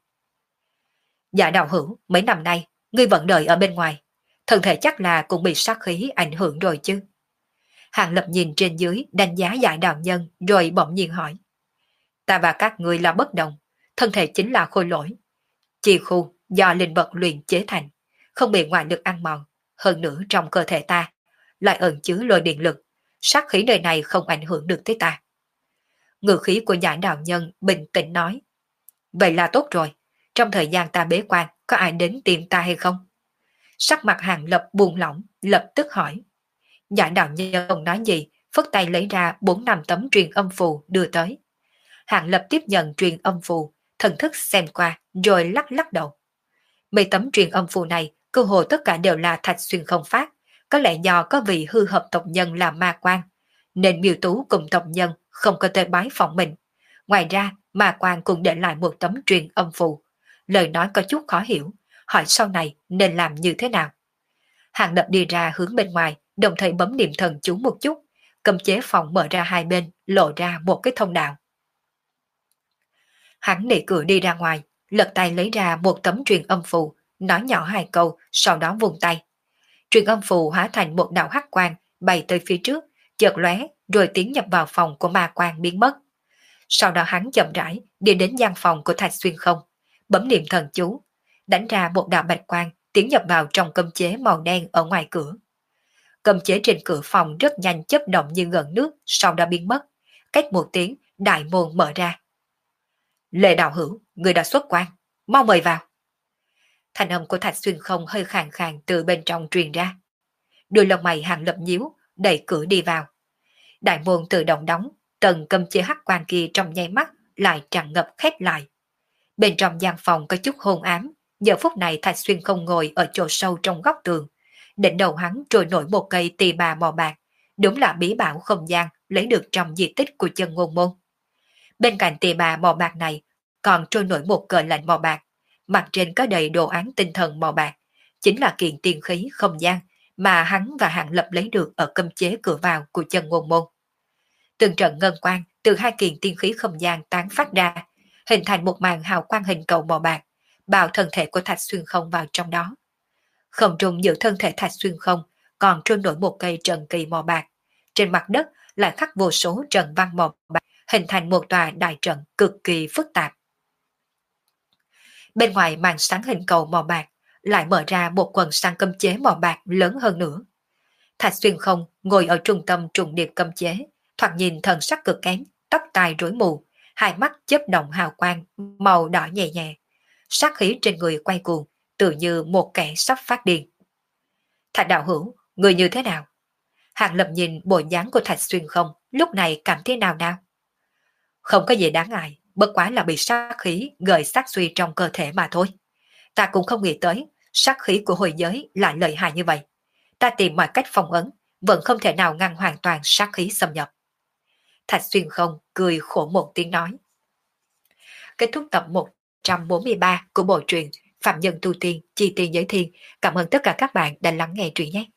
Dạ đạo hữu, mấy năm nay, ngươi vẫn đợi ở bên ngoài, thân thể chắc là cũng bị sát khí ảnh hưởng rồi chứ. Hàng Lập nhìn trên dưới đánh giá giải đạo nhân rồi bỗng nhiên hỏi. Ta và các ngươi là bất đồng, thân thể chính là khôi lỗi. Chi khu do linh vật luyện chế thành, không bị ngoại lực ăn mòn, hơn nữa trong cơ thể ta lại ẩn chứa lôi điện lực, sát khí nơi này không ảnh hưởng được tới ta. Ngữ khí của giải đạo nhân bình tĩnh nói. Vậy là tốt rồi, trong thời gian ta bế quan có ai đến tìm ta hay không? Sắc mặt Hàng Lập buông lỏng, lập tức hỏi. Giải đạo nhân không nói gì, phất tay lấy ra bốn năm tấm truyền âm phù đưa tới. Hàng Lập tiếp nhận truyền âm phù, thần thức xem qua rồi lắc lắc đầu. Mấy tấm truyền âm phù này cơ hồ tất cả đều là thạch xuyên không phát, có lẽ do có vị hư hợp tộc nhân là ma quan, nên Miêu Tú cùng tộc nhân không có tới bái phỏng mình. Ngoài ra, ma quan cũng để lại một tấm truyền âm phù, lời nói có chút khó hiểu, hỏi sau này nên làm như thế nào. Hàng Lập đi ra hướng bên ngoài, đồng thời bấm niệm thần chú một chút, cầm chế phòng mở ra hai bên, lộ ra một cái thông đạo. Hắn đẩy cửa đi ra ngoài, lật tay lấy ra một tấm truyền âm phù, nói nhỏ hai câu, sau đó vùng tay. Truyền âm phù hóa thành một đạo hắc quang, bay tới phía trước, chợt lóe, rồi tiến nhập vào phòng của ma quan biến mất. Sau đó hắn chậm rãi đi đến gian phòng của Thạch Xuyên Không, bấm niệm thần chú, đánh ra một đạo bạch quang, tiến nhập vào trong cấm chế màu đen ở ngoài cửa. Cấm chế trên cửa phòng rất nhanh chớp động như ngợn nước, sau đó biến mất. Cách một tiếng, đại môn mở ra. Lệ đạo hữu, người đã xuất quan, mau mời vào. Thanh âm của Thạch Xuyên Không hơi khàn khàn từ bên trong truyền ra. Đôi lông mày Hàng Lập nhíu, đẩy cửa đi vào. Đại môn tự động đóng, tầng cấm chế hắc quang kia trong nháy mắt lại tràn ngập khép lại. Bên trong gian phòng có chút hôn ám, giờ phút này Thạch Xuyên Không ngồi ở chỗ sâu trong góc tường. Đỉnh đầu hắn trôi nổi một cây tỳ bà màu bạc, đúng là bí bảo không gian lấy được trong di tích của chân ngôn môn. Bên cạnh tỳ bà màu bạc này còn trôi nổi một cờ lệnh màu bạc, mặt trên có đầy đồ án tinh thần màu bạc, chính là kiện tiên khí không gian mà hắn và Hạng Lập lấy được ở cấm chế cửa vào của chân ngôn môn. Từng trận ngân quang từ hai kiện tiên khí không gian tán phát ra, hình thành một màn hào quang hình cầu màu bạc, bao thân thể của Thạch Xuyên Không vào trong đó. Không trung giữa thân thể Thạch Xuyên Không còn trôi nổi một cây trần kỳ màu bạc, trên mặt đất lại khắc vô số trận văn màu bạc, hình thành một tòa đại trận cực kỳ phức tạp. Bên ngoài màn sáng hình cầu màu bạc lại mở ra một quần sáng cấm chế màu bạc lớn hơn nữa. Thạch Xuyên Không ngồi ở trung tâm trùng điệp cấm chế, thoạt nhìn thần sắc cực kém, tóc tai rối mù, hai mắt chớp động hào quang màu đỏ nhẹ nhẹ, sát khí trên người quay cuồng, tự như một kẻ sắp phát điên. Thạch đạo hữu, người như thế nào? Hàng Lập nhìn bộ dáng của Thạch Xuyên Không, lúc này cảm thế nào nào? Không có gì đáng ngại, bất quá là bị sát khí gợi sát suy trong cơ thể mà thôi. Ta cũng không nghĩ tới, sát khí của hồi giới lại lợi hại như vậy. Ta tìm mọi cách phòng ấn, vẫn không thể nào ngăn hoàn toàn sát khí xâm nhập. Thạch Xuyên Không cười khổ một tiếng nói. Kết thúc tập một trăm bốn mươi ba của bộ truyện Phạm Nhân Tu Tiên Chi Tiên Giới Thiên. Cảm ơn tất cả các bạn đã lắng nghe truyện nhé.